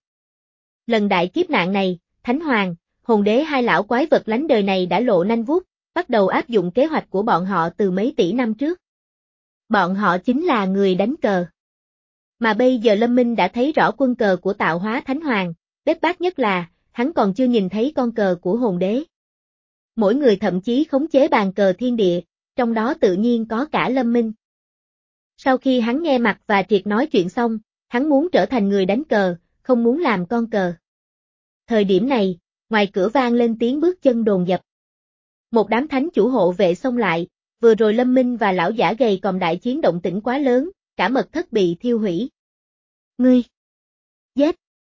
Lần đại kiếp nạn này, Thánh Hoàng, Hồn Đế hai lão quái vật lánh đời này đã lộ nanh vuốt, bắt đầu áp dụng kế hoạch của bọn họ từ mấy tỷ năm trước. Bọn họ chính là người đánh cờ. Mà bây giờ Lâm Minh đã thấy rõ quân cờ của Tạo Hóa Thánh Hoàng, bết bát nhất là, hắn còn chưa nhìn thấy con cờ của Hồn Đế. Mỗi người thậm chí khống chế bàn cờ thiên địa, trong đó tự nhiên có cả Lâm Minh. Sau khi hắn nghe Mạc và Triệt nói chuyện xong, hắn muốn trở thành người đánh cờ, không muốn làm con cờ. Thời điểm này, ngoài cửa vang lên tiếng bước chân dồn dập. Một đám thánh chủ hộ vệ xông lại, vừa rồi Lâm Minh và lão giả gầy còm đại chiến động tĩnh quá lớn, cả mật thất bị thiêu hủy. Ngươi! Giết!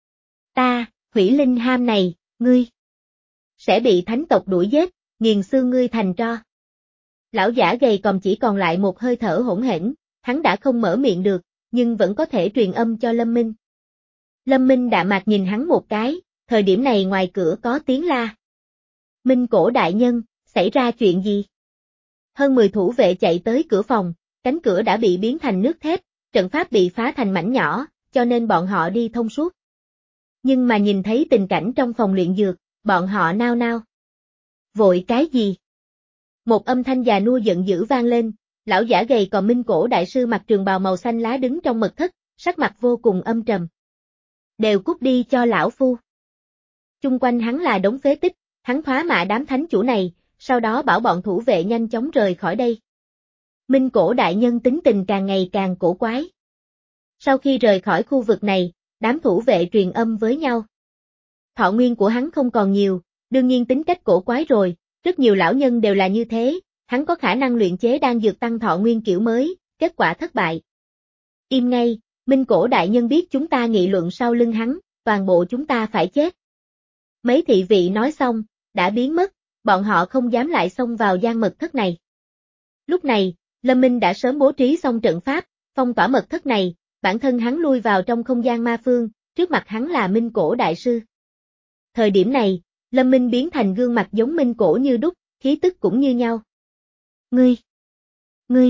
Ta, hủy linh ham này, ngươi! Sẽ bị thánh tộc đuổi giết, nghiền xương ngươi thành tro. Lão giả gầy còm chỉ còn lại một hơi thở hỗn hển, hắn đã không mở miệng được, nhưng vẫn có thể truyền âm cho Lâm Minh. Lâm Minh đạm mạc nhìn hắn một cái, thời điểm này ngoài cửa có tiếng la. Minh Cổ đại nhân, xảy ra chuyện gì? Hơn mười thủ vệ chạy tới cửa phòng, cánh cửa đã bị biến thành nước thép, trận pháp bị phá thành mảnh nhỏ, cho nên bọn họ đi thông suốt. Nhưng mà nhìn thấy tình cảnh trong phòng luyện dược, bọn họ nao nao. Vội cái gì? Một âm thanh già nua giận dữ vang lên, lão giả gầy còn Minh Cổ đại sư mặc trường bào màu xanh lá đứng trong mật thất, sắc mặt vô cùng âm trầm. Đều cút đi cho lão phu. Chung quanh hắn là đống phế tích, hắn thoá mạ đám thánh chủ này, sau đó bảo bọn thủ vệ nhanh chóng rời khỏi đây. Minh Cổ đại nhân tính tình càng ngày càng cổ quái. Sau khi rời khỏi khu vực này, đám thủ vệ truyền âm với nhau. Thọ nguyên của hắn không còn nhiều, đương nhiên tính cách cổ quái rồi, rất nhiều lão nhân đều là như thế, hắn có khả năng luyện chế đan dược tăng thọ nguyên kiểu mới, kết quả thất bại. Im ngay, Minh Cổ đại nhân biết chúng ta nghị luận sau lưng hắn, toàn bộ chúng ta phải chết. Mấy thị vị nói xong, đã biến mất, bọn họ không dám lại xông vào gian mật thất này. Lúc này, Lâm Minh đã sớm bố trí xong trận pháp, phong tỏa mật thất này, bản thân hắn lui vào trong không gian ma phương, trước mặt hắn là Minh Cổ Đại Sư. Thời điểm này, Lâm Minh biến thành gương mặt giống Minh Cổ như đúc, khí tức cũng như nhau. Ngươi! Ngươi!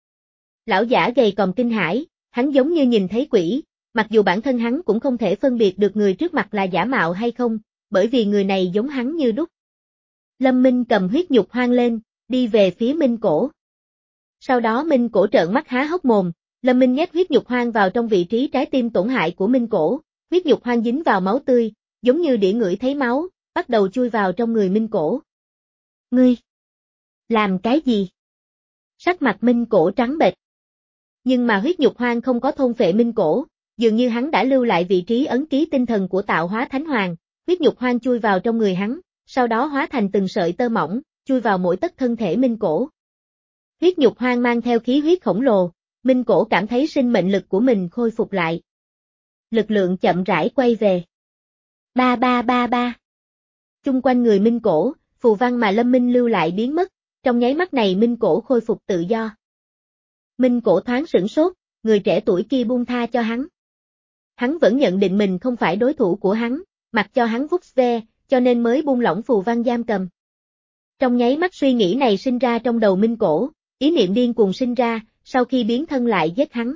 Lão giả gầy còm kinh hãi, hắn giống như nhìn thấy quỷ, mặc dù bản thân hắn cũng không thể phân biệt được người trước mặt là giả mạo hay không, bởi vì người này giống hắn như đúc. Lâm Minh cầm huyết nhục hoang lên, đi về phía Minh Cổ. Sau đó Minh Cổ trợn mắt há hốc mồm, Lâm Minh nhét huyết nhục hoang vào trong vị trí trái tim tổn hại của Minh Cổ, huyết nhục hoang dính vào máu tươi, giống như đĩa ngửi thấy máu, bắt đầu chui vào trong người Minh Cổ. Ngươi! Làm cái gì? Sắc mặt Minh Cổ trắng bệch. Nhưng mà huyết nhục hoang không có thôn phệ Minh Cổ, dường như hắn đã lưu lại vị trí ấn ký tinh thần của tạo hóa thánh hoàng, huyết nhục hoang chui vào trong người hắn, sau đó hóa thành từng sợi tơ mỏng, chui vào mỗi tấc thân thể Minh Cổ. Huyết nhục hoang mang theo khí huyết khổng lồ, Minh Cổ cảm thấy sinh mệnh lực của mình khôi phục lại. Lực lượng chậm rãi quay về. Ba ba ba ba. Chung quanh người Minh Cổ, phù văn mà Lâm Minh lưu lại biến mất, trong nháy mắt này Minh Cổ khôi phục tự do. Minh Cổ thoáng sửng sốt, người trẻ tuổi kia buông tha cho hắn. Hắn vẫn nhận định mình không phải đối thủ của hắn, mặc cho hắn vuốt ve, cho nên mới buông lỏng phù văn giam cầm. Trong nháy mắt suy nghĩ này sinh ra trong đầu Minh Cổ, ý niệm điên cuồng sinh ra, sau khi biến thân lại giết hắn.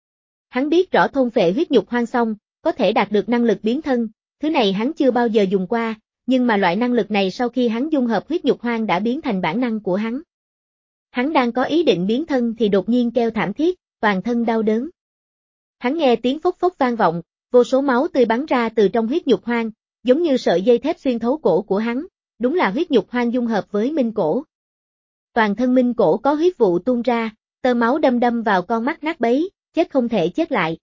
Hắn biết rõ thôn phệ huyết nhục hoang xong, có thể đạt được năng lực biến thân, thứ này hắn chưa bao giờ dùng qua, nhưng mà loại năng lực này sau khi hắn dung hợp huyết nhục hoang đã biến thành bản năng của hắn. Hắn đang có ý định biến thân thì đột nhiên kêu thảm thiết, toàn thân đau đớn. Hắn nghe tiếng phốc phốc vang vọng, vô số máu tươi bắn ra từ trong huyết nhục hoang, giống như sợi dây thép xuyên thấu cổ của hắn, đúng là huyết nhục hoang dung hợp với Minh Cổ. Toàn thân Minh Cổ có huyết vụ tuôn ra, tơ máu đâm đâm vào con mắt nát bấy, chết không thể chết lại.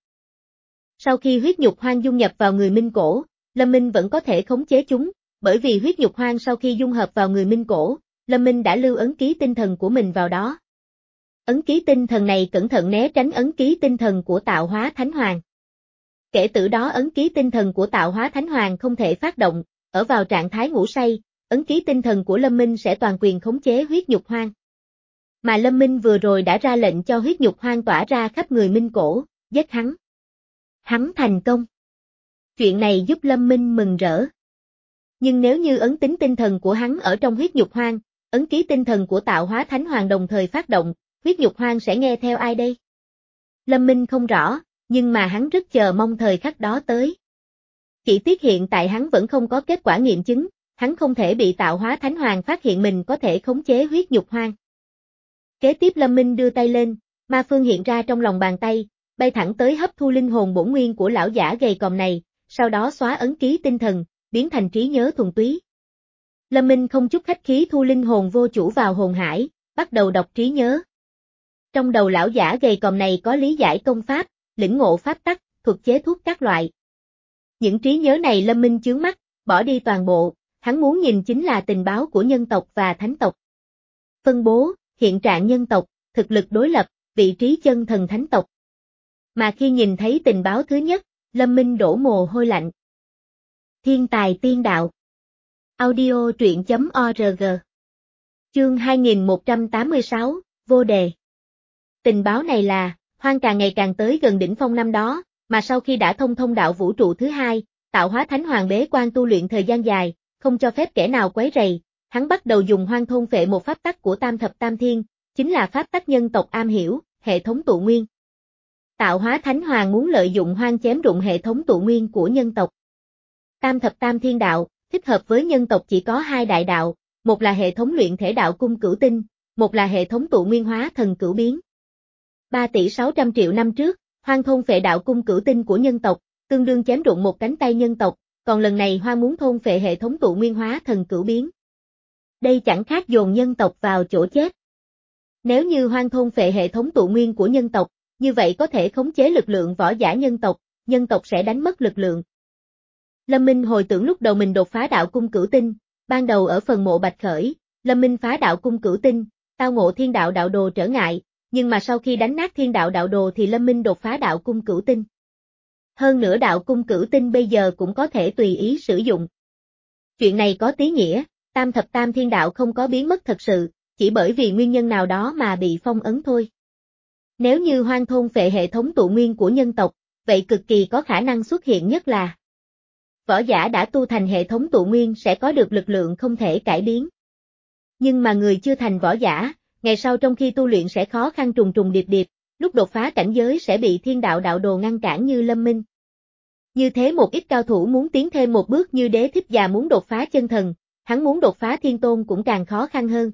Sau khi huyết nhục hoang dung nhập vào người Minh Cổ, Lâm Minh vẫn có thể khống chế chúng, bởi vì huyết nhục hoang sau khi dung hợp vào người Minh Cổ, Lâm Minh đã lưu ấn ký tinh thần của mình vào đó. Ấn ký tinh thần này cẩn thận né tránh ấn ký tinh thần của tạo hóa thánh hoàng. Kể từ đó ấn ký tinh thần của tạo hóa thánh hoàng không thể phát động, ở vào trạng thái ngủ say, ấn ký tinh thần của Lâm Minh sẽ toàn quyền khống chế huyết nhục hoang. Mà Lâm Minh vừa rồi đã ra lệnh cho huyết nhục hoang tỏa ra khắp người Minh Cổ, giết hắn. Hắn thành công. Chuyện này giúp Lâm Minh mừng rỡ. Nhưng nếu như ấn tính tinh thần của hắn ở trong huyết nhục hoang, ấn ký tinh thần của tạo hóa thánh hoàng đồng thời phát động, huyết nhục hoang sẽ nghe theo ai đây? Lâm Minh không rõ, nhưng mà hắn rất chờ mong thời khắc đó tới. Chỉ tiếc hiện tại hắn vẫn không có kết quả nghiệm chứng, hắn không thể bị tạo hóa thánh hoàng phát hiện mình có thể khống chế huyết nhục hoang. Kế tiếp Lâm Minh đưa tay lên, ma phương hiện ra trong lòng bàn tay, bay thẳng tới hấp thu linh hồn bổn nguyên của lão giả gầy còm này, sau đó xóa ấn ký tinh thần, biến thành trí nhớ thuần túy. Lâm Minh không chút khách khí thu linh hồn vô chủ vào hồn hải, bắt đầu đọc trí nhớ. Trong đầu lão giả gầy còm này có lý giải công pháp, lĩnh ngộ pháp tắc, thuật chế thuốc các loại. Những trí nhớ này Lâm Minh chướng mắt, bỏ đi toàn bộ, hắn muốn nhìn chính là tình báo của nhân tộc và thánh tộc. Phân bố, hiện trạng nhân tộc, thực lực đối lập, vị trí chân thần thánh tộc. Mà khi nhìn thấy tình báo thứ nhất, Lâm Minh đổ mồ hôi lạnh. Thiên tài tiên đạo. Audio truyện chấm org. Chương hai nghìn một trăm tám mươi sáu, vô đề. Tình báo này là, hoang càng ngày càng tới gần đỉnh phong năm đó, mà sau khi đã thông thông đạo vũ trụ thứ hai, tạo hóa thánh hoàng bế quan tu luyện thời gian dài, không cho phép kẻ nào quấy rầy, hắn bắt đầu dùng hoang thôn phệ một pháp tắc của tam thập tam thiên, chính là pháp tắc nhân tộc am hiểu, hệ thống tụ nguyên. Tạo hóa thánh hoàng muốn lợi dụng hoang chém rụng hệ thống tụ nguyên của nhân tộc. Tam thập tam thiên đạo, thích hợp với nhân tộc chỉ có hai đại đạo, một là hệ thống luyện thể đạo cung cửu tinh, một là hệ thống tụ nguyên hóa thần cửu biến. ba tỷ sáu trăm triệu năm trước, hoang thôn phệ đạo cung cửu tinh của nhân tộc, tương đương chém rụng một cánh tay nhân tộc, còn lần này hoang muốn thôn phệ hệ thống tụ nguyên hóa thần cửu biến. Đây chẳng khác dồn nhân tộc vào chỗ chết. Nếu như hoang thôn phệ hệ thống tụ nguyên của nhân tộc, như vậy có thể khống chế lực lượng võ giả nhân tộc, nhân tộc sẽ đánh mất lực lượng. Lâm Minh hồi tưởng lúc đầu mình đột phá đạo cung cửu tinh, ban đầu ở phần mộ Bạch Khởi, Lâm Minh phá đạo cung cửu tinh, tao ngộ thiên đạo đạo đồ trở ngại, nhưng mà sau khi đánh nát thiên đạo đạo đồ thì Lâm Minh đột phá đạo cung cửu tinh. Hơn nữa đạo cung cửu tinh bây giờ cũng có thể tùy ý sử dụng. Chuyện này có tí nghĩa, tam thập tam thiên đạo không có biến mất thật sự, chỉ chỉ bởi vì nguyên nhân nào đó mà bị phong ấn thôi. Nếu như Hoang thôn phệ hệ thống tụ nguyên của nhân tộc, vậy cực kỳ có khả năng xuất hiện nhất là võ giả đã tu thành hệ thống tụ nguyên sẽ có được lực lượng không thể cải biến. Nhưng mà người chưa thành võ giả, ngày sau trong khi tu luyện sẽ khó khăn trùng trùng điệp điệp, lúc đột phá cảnh giới sẽ bị thiên đạo đạo đồ ngăn cản như Lâm Minh. Như thế một ít cao thủ muốn tiến thêm một bước như Đế Thích Già muốn đột phá chân thần, hắn muốn đột phá thiên tôn cũng càng khó khăn hơn.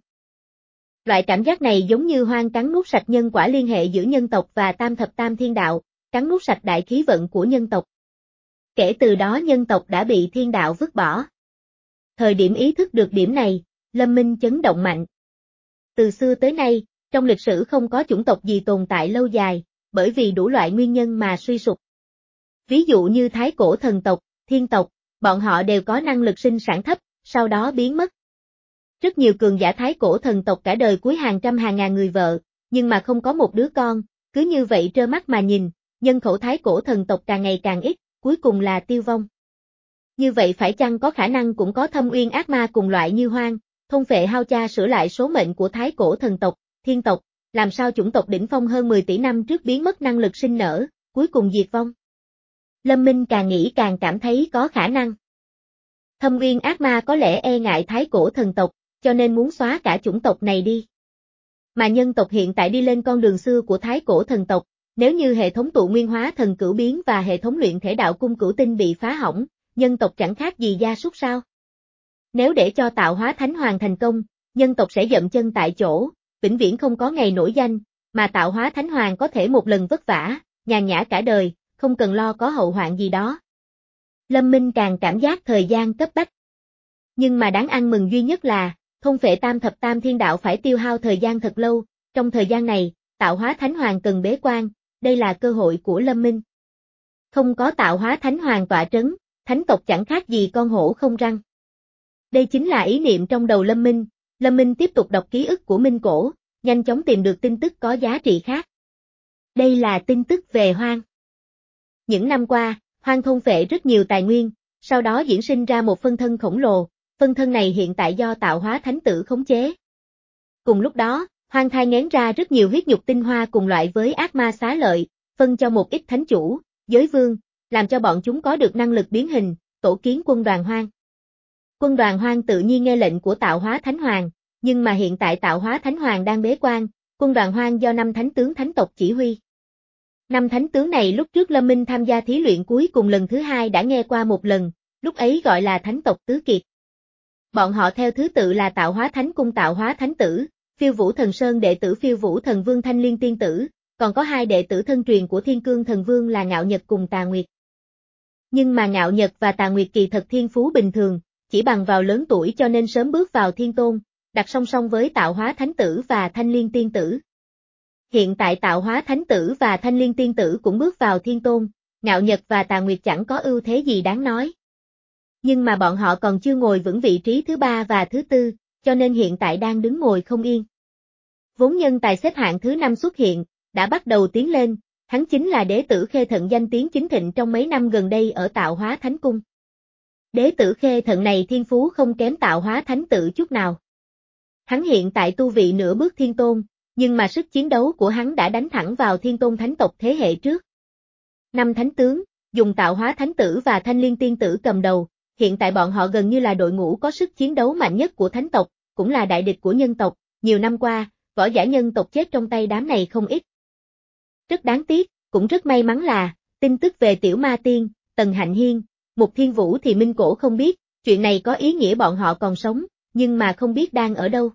Loại cảm giác này giống như Hoang cắn nuốt sạch nhân quả liên hệ giữa nhân tộc và tam thập tam thiên đạo, cắn nuốt sạch đại khí vận của nhân tộc. Kể từ đó nhân tộc đã bị thiên đạo vứt bỏ. Thời điểm ý thức được điểm này, Lâm Minh chấn động mạnh. Từ xưa tới nay, trong lịch sử không có chủng tộc gì tồn tại lâu dài, bởi vì đủ loại nguyên nhân mà suy sụp. Ví dụ như Thái Cổ thần tộc, thiên tộc, bọn họ đều có năng lực sinh sản thấp, sau đó biến mất. Rất nhiều cường giả Thái Cổ thần tộc cả đời cuối hàng trăm hàng ngàn người vợ, nhưng mà không có một đứa con, cứ như vậy trơ mắt mà nhìn, nhân khẩu Thái Cổ thần tộc càng ngày càng ít, cuối cùng là tiêu vong. Như vậy phải chăng có khả năng cũng có thâm uyên ác ma cùng loại như Hoang, thôn phệ hao cha sửa lại số mệnh của Thái Cổ thần tộc, thiên tộc, làm sao chủng tộc đỉnh phong hơn mười tỷ năm trước biến mất năng lực sinh nở, cuối cùng diệt vong. Lâm Minh càng nghĩ càng cảm thấy có khả năng. Thâm uyên ác ma có lẽ e ngại Thái Cổ thần tộc, cho nên muốn xóa cả chủng tộc này đi. Mà nhân tộc hiện tại đi lên con đường xưa của Thái Cổ thần tộc, nếu như hệ thống tụ nguyên hóa thần cửu biến và hệ thống luyện thể đạo cung cửu tinh bị phá hỏng, nhân tộc chẳng khác gì gia súc sao? Nếu để cho tạo hóa thánh hoàng thành công, nhân tộc sẽ dậm chân tại chỗ, vĩnh viễn không có ngày nổi danh, mà tạo hóa thánh hoàng có thể một lần vất vả, nhàn nhã cả đời, không cần lo có hậu hoạn gì đó. Lâm Minh càng cảm giác thời gian cấp bách. Nhưng mà đáng ăn mừng duy nhất là, thôn phệ tam thập tam thiên đạo phải tiêu hao thời gian thật lâu, trong thời gian này, tạo hóa thánh hoàng cần bế quan, đây là cơ hội của Lâm Minh. Không có tạo hóa thánh hoàng tọa trấn, thánh tộc chẳng khác gì con hổ không răng. Đây chính là ý niệm trong đầu Lâm Minh, Lâm Minh tiếp tục đọc ký ức của Minh Cổ, nhanh chóng tìm được tin tức có giá trị khác. Đây là tin tức về Hoang. Những năm qua, Hoang thôn phệ rất nhiều tài nguyên, sau đó diễn sinh ra một phân thân khổng lồ, phân thân này hiện tại do tạo hóa thánh tử khống chế. Cùng lúc đó, Hoang thai nghén ra rất nhiều huyết nhục tinh hoa cùng loại với ác ma xá lợi, phân cho một ít thánh chủ, giới vương, làm cho bọn chúng có được năng lực biến hình, tổ kiến quân đoàn Hoang. Quân đoàn Hoang tự nhiên nghe lệnh của tạo hóa thánh hoàng, nhưng mà hiện tại tạo hóa thánh hoàng đang bế quan, quân đoàn Hoang do năm thánh tướng thánh tộc chỉ huy. Năm thánh tướng này lúc trước Lâm Minh tham gia thí luyện cuối cùng lần thứ hai đã nghe qua một lần, lúc ấy gọi là thánh tộc tứ kiệt. Bọn họ theo thứ tự là tạo hóa thánh cung tạo hóa thánh tử, phiêu vũ thần sơn đệ tử phiêu vũ thần vương thanh liên tiên tử, còn có hai đệ tử thân truyền của thiên cương thần vương là Ngạo Nhật cùng Tà Nguyệt. Nhưng mà Ngạo Nhật và Tà Nguyệt kỳ thật thiên phú bình thường, chỉ bằng vào lớn tuổi cho nên sớm bước vào thiên tôn, đặt song song với tạo hóa thánh tử và thanh liên tiên tử. Hiện tại tạo hóa thánh tử và thanh liên tiên tử cũng bước vào thiên tôn, Ngạo Nhật và Tà Nguyệt chẳng có ưu thế gì đáng nói. Nhưng mà bọn họ còn chưa ngồi vững vị trí thứ ba và thứ tư, cho nên hiện tại đang đứng ngồi không yên. Vốn nhân tài xếp hạng thứ năm xuất hiện, đã bắt đầu tiến lên, hắn chính là đế tử Khê Thận danh tiếng chính thịnh trong mấy năm gần đây ở tạo hóa thánh cung. Đế tử Khê Thận này thiên phú không kém tạo hóa thánh tử chút nào. Hắn hiện tại tu vị nửa bước thiên tôn, nhưng mà sức chiến đấu của hắn đã đánh thẳng vào thiên tôn thánh tộc thế hệ trước. Năm thánh tướng, dùng tạo hóa thánh tử và thanh liên tiên tử cầm đầu, hiện tại bọn họ gần như là đội ngũ có sức chiến đấu mạnh nhất của thánh tộc, cũng là đại địch của nhân tộc, nhiều năm qua, võ giả nhân tộc chết trong tay đám này không ít. Rất đáng tiếc, cũng rất may mắn là, tin tức về Tiểu Ma Tiên, Tần Hạnh Hiên, Mục Thiên Vũ thì Minh Cổ không biết, chuyện này có ý nghĩa bọn họ còn sống, nhưng mà không biết đang ở đâu.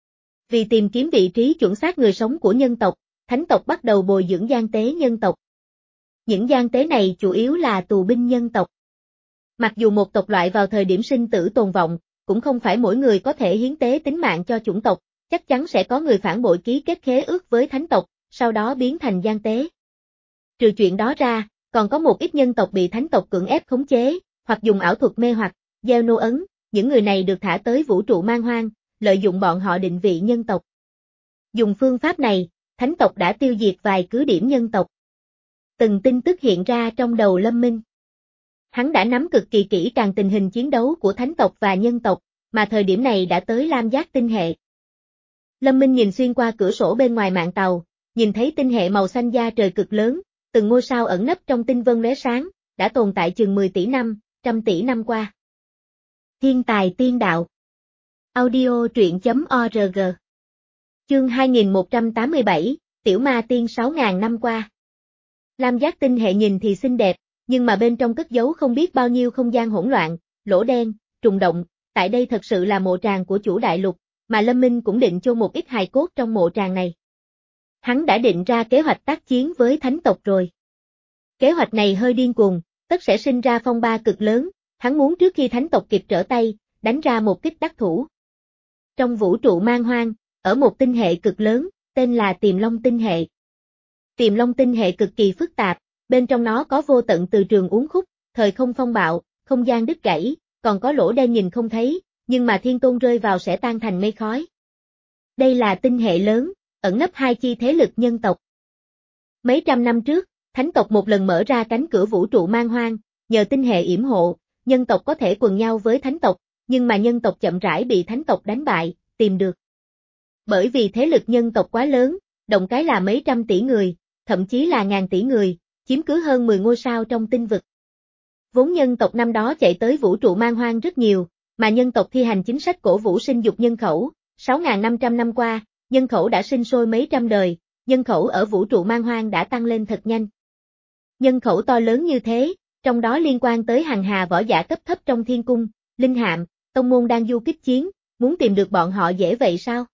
Vì tìm kiếm vị trí chuẩn xác người sống của nhân tộc, thánh tộc bắt đầu bồi dưỡng gian tế nhân tộc. Những gian tế này chủ yếu là tù binh nhân tộc. Mặc dù một tộc loại vào thời điểm sinh tử tồn vong, cũng không phải mỗi người có thể hiến tế tính mạng cho chủng tộc, chắc chắn sẽ có người phản bội ký kết khế ước với thánh tộc, sau đó biến thành gian tế. Trừ chuyện đó ra, còn có một ít nhân tộc bị thánh tộc cưỡng ép khống chế, hoặc dùng ảo thuật mê hoặc, gieo nô ấn, những người này được thả tới vũ trụ man hoang, lợi dụng bọn họ định vị nhân tộc. Dùng phương pháp này, thánh tộc đã tiêu diệt vài cứ điểm nhân tộc. Từng tin tức hiện ra trong đầu Lâm Minh. Hắn đã nắm cực kỳ kỹ càng tình hình chiến đấu của thánh tộc và nhân tộc, mà thời điểm này đã tới Lam Giác tinh hệ. Lâm Minh nhìn xuyên qua cửa sổ bên ngoài mạn tàu, nhìn thấy tinh hệ màu xanh da trời cực lớn, từng ngôi sao ẩn nấp trong tinh vân lóe sáng, đã tồn tại chừng mười tỷ năm, trăm tỷ năm qua. Thiên tài tiên đạo. Audio truyện chấm org. Chương hai nghìn một trăm tám mươi bảy, Tiểu Ma Tiên sáu nghìn năm qua. Lam giác tinh hệ nhìn thì xinh đẹp, nhưng mà bên trong cất giấu không biết bao nhiêu không gian hỗn loạn, lỗ đen, trùng động, tại đây thật sự là mộ tràng của chủ đại lục, mà Lâm Minh cũng định chôn một ít hài cốt trong mộ tràng này. Hắn đã định ra kế hoạch tác chiến với thánh tộc rồi. Kế hoạch này hơi điên cuồng, tất sẽ sinh ra phong ba cực lớn, hắn muốn trước khi thánh tộc kịp trở tay, đánh ra một kích đắc thủ. Trong vũ trụ man hoang, ở một tinh hệ cực lớn, tên là Tiềm Long tinh hệ. Tiềm Long tinh hệ cực kỳ phức tạp, bên trong nó có vô tận từ trường uốn khúc, thời không phong bạo, không gian đứt gãy, còn có lỗ đen nhìn không thấy, nhưng mà thiên tôn rơi vào sẽ tan thành mây khói. Đây là tinh hệ lớn, ẩn nấp hai chi thế lực nhân tộc. Mấy trăm năm trước, thánh tộc một lần mở ra cánh cửa vũ trụ man hoang, nhờ tinh hệ yểm hộ, nhân tộc có thể quần nhau với thánh tộc, nhưng mà nhân tộc chậm rãi bị thánh tộc đánh bại, tìm được. Bởi vì thế lực nhân tộc quá lớn, động cái là mấy trăm tỷ người, thậm chí là ngàn tỷ người, chiếm cứ hơn mười ngôi sao trong tinh vực. Vốn nhân tộc năm đó chạy tới vũ trụ man hoang rất nhiều, mà nhân tộc thi hành chính sách cổ vũ sinh dục nhân khẩu, sáu nghìn năm trăm năm qua, nhân khẩu đã sinh sôi mấy trăm đời, nhân khẩu ở vũ trụ man hoang đã tăng lên thật nhanh. Nhân khẩu to lớn như thế, trong đó liên quan tới hàng hà võ giả cấp thấp trong thiên cung, linh hạm, tông môn đang du kích chiến, muốn tìm được bọn họ dễ vậy sao?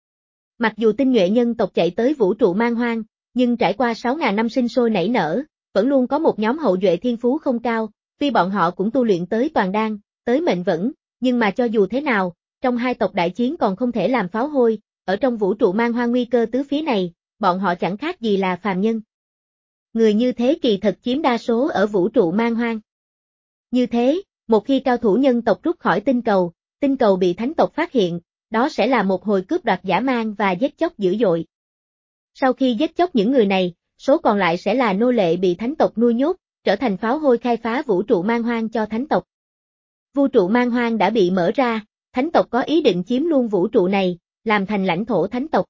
Mặc dù tinh nhuệ nhân tộc chạy tới vũ trụ man hoang, nhưng trải qua sáu nghìn năm sinh sôi nảy nở, vẫn luôn có một nhóm hậu duệ thiên phú không cao, tuy bọn họ cũng tu luyện tới toàn đan, tới mệnh vẫn, nhưng mà cho dù thế nào, trong hai tộc đại chiến còn không thể làm pháo hôi, ở trong vũ trụ man hoang nguy cơ tứ phía này, bọn họ chẳng khác gì là phàm nhân. Người như thế kỳ thật chiếm đa số ở vũ trụ man hoang. Như thế, một khi cao thủ nhân tộc rút khỏi tinh cầu, tinh cầu bị thánh tộc phát hiện, đó sẽ là một hồi cướp đoạt dã man và giết chóc dữ dội. Sau khi giết chóc những người này, số còn lại sẽ là nô lệ bị thánh tộc nuôi nhốt, trở thành pháo hôi khai phá vũ trụ man hoang cho thánh tộc. Vũ trụ man hoang đã bị mở ra, thánh tộc có ý định chiếm luôn vũ trụ này, làm thành lãnh thổ thánh tộc.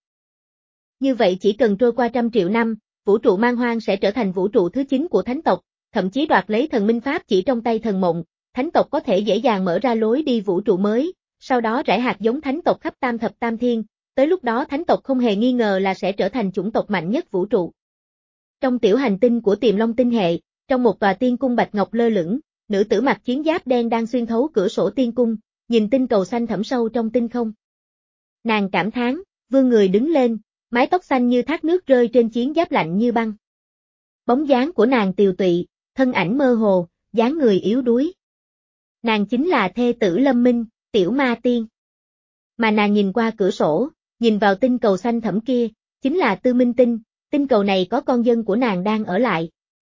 Như vậy chỉ cần trôi qua trăm triệu năm, vũ trụ man hoang sẽ trở thành vũ trụ thứ chín của thánh tộc, thậm chí đoạt lấy thần minh pháp chỉ trong tay thần mộng, thánh tộc có thể dễ dàng mở ra lối đi vũ trụ mới, sau đó rải hạt giống thánh tộc khắp tam thập tam thiên, tới lúc đó thánh tộc không hề nghi ngờ là sẽ trở thành chủng tộc mạnh nhất vũ trụ. Trong tiểu hành tinh của Tiềm Long tinh hệ, trong một tòa tiên cung bạch ngọc lơ lửng, nữ tử mặc chiến giáp đen đang xuyên thấu cửa sổ tiên cung, nhìn tinh cầu xanh thẳm sâu trong tinh không. Nàng cảm thán, vươn người đứng lên, mái tóc xanh như thác nước rơi trên chiến giáp lạnh như băng. Bóng dáng của nàng tiều tụy, thân ảnh mơ hồ, dáng người yếu đuối. Nàng chính là thê tử Lâm Minh, Tiểu Ma Tiên. Mà nàng nhìn qua cửa sổ, nhìn vào tinh cầu xanh thẳm kia, chính là Tư Minh Tinh, tinh cầu này có con dân của nàng đang ở lại.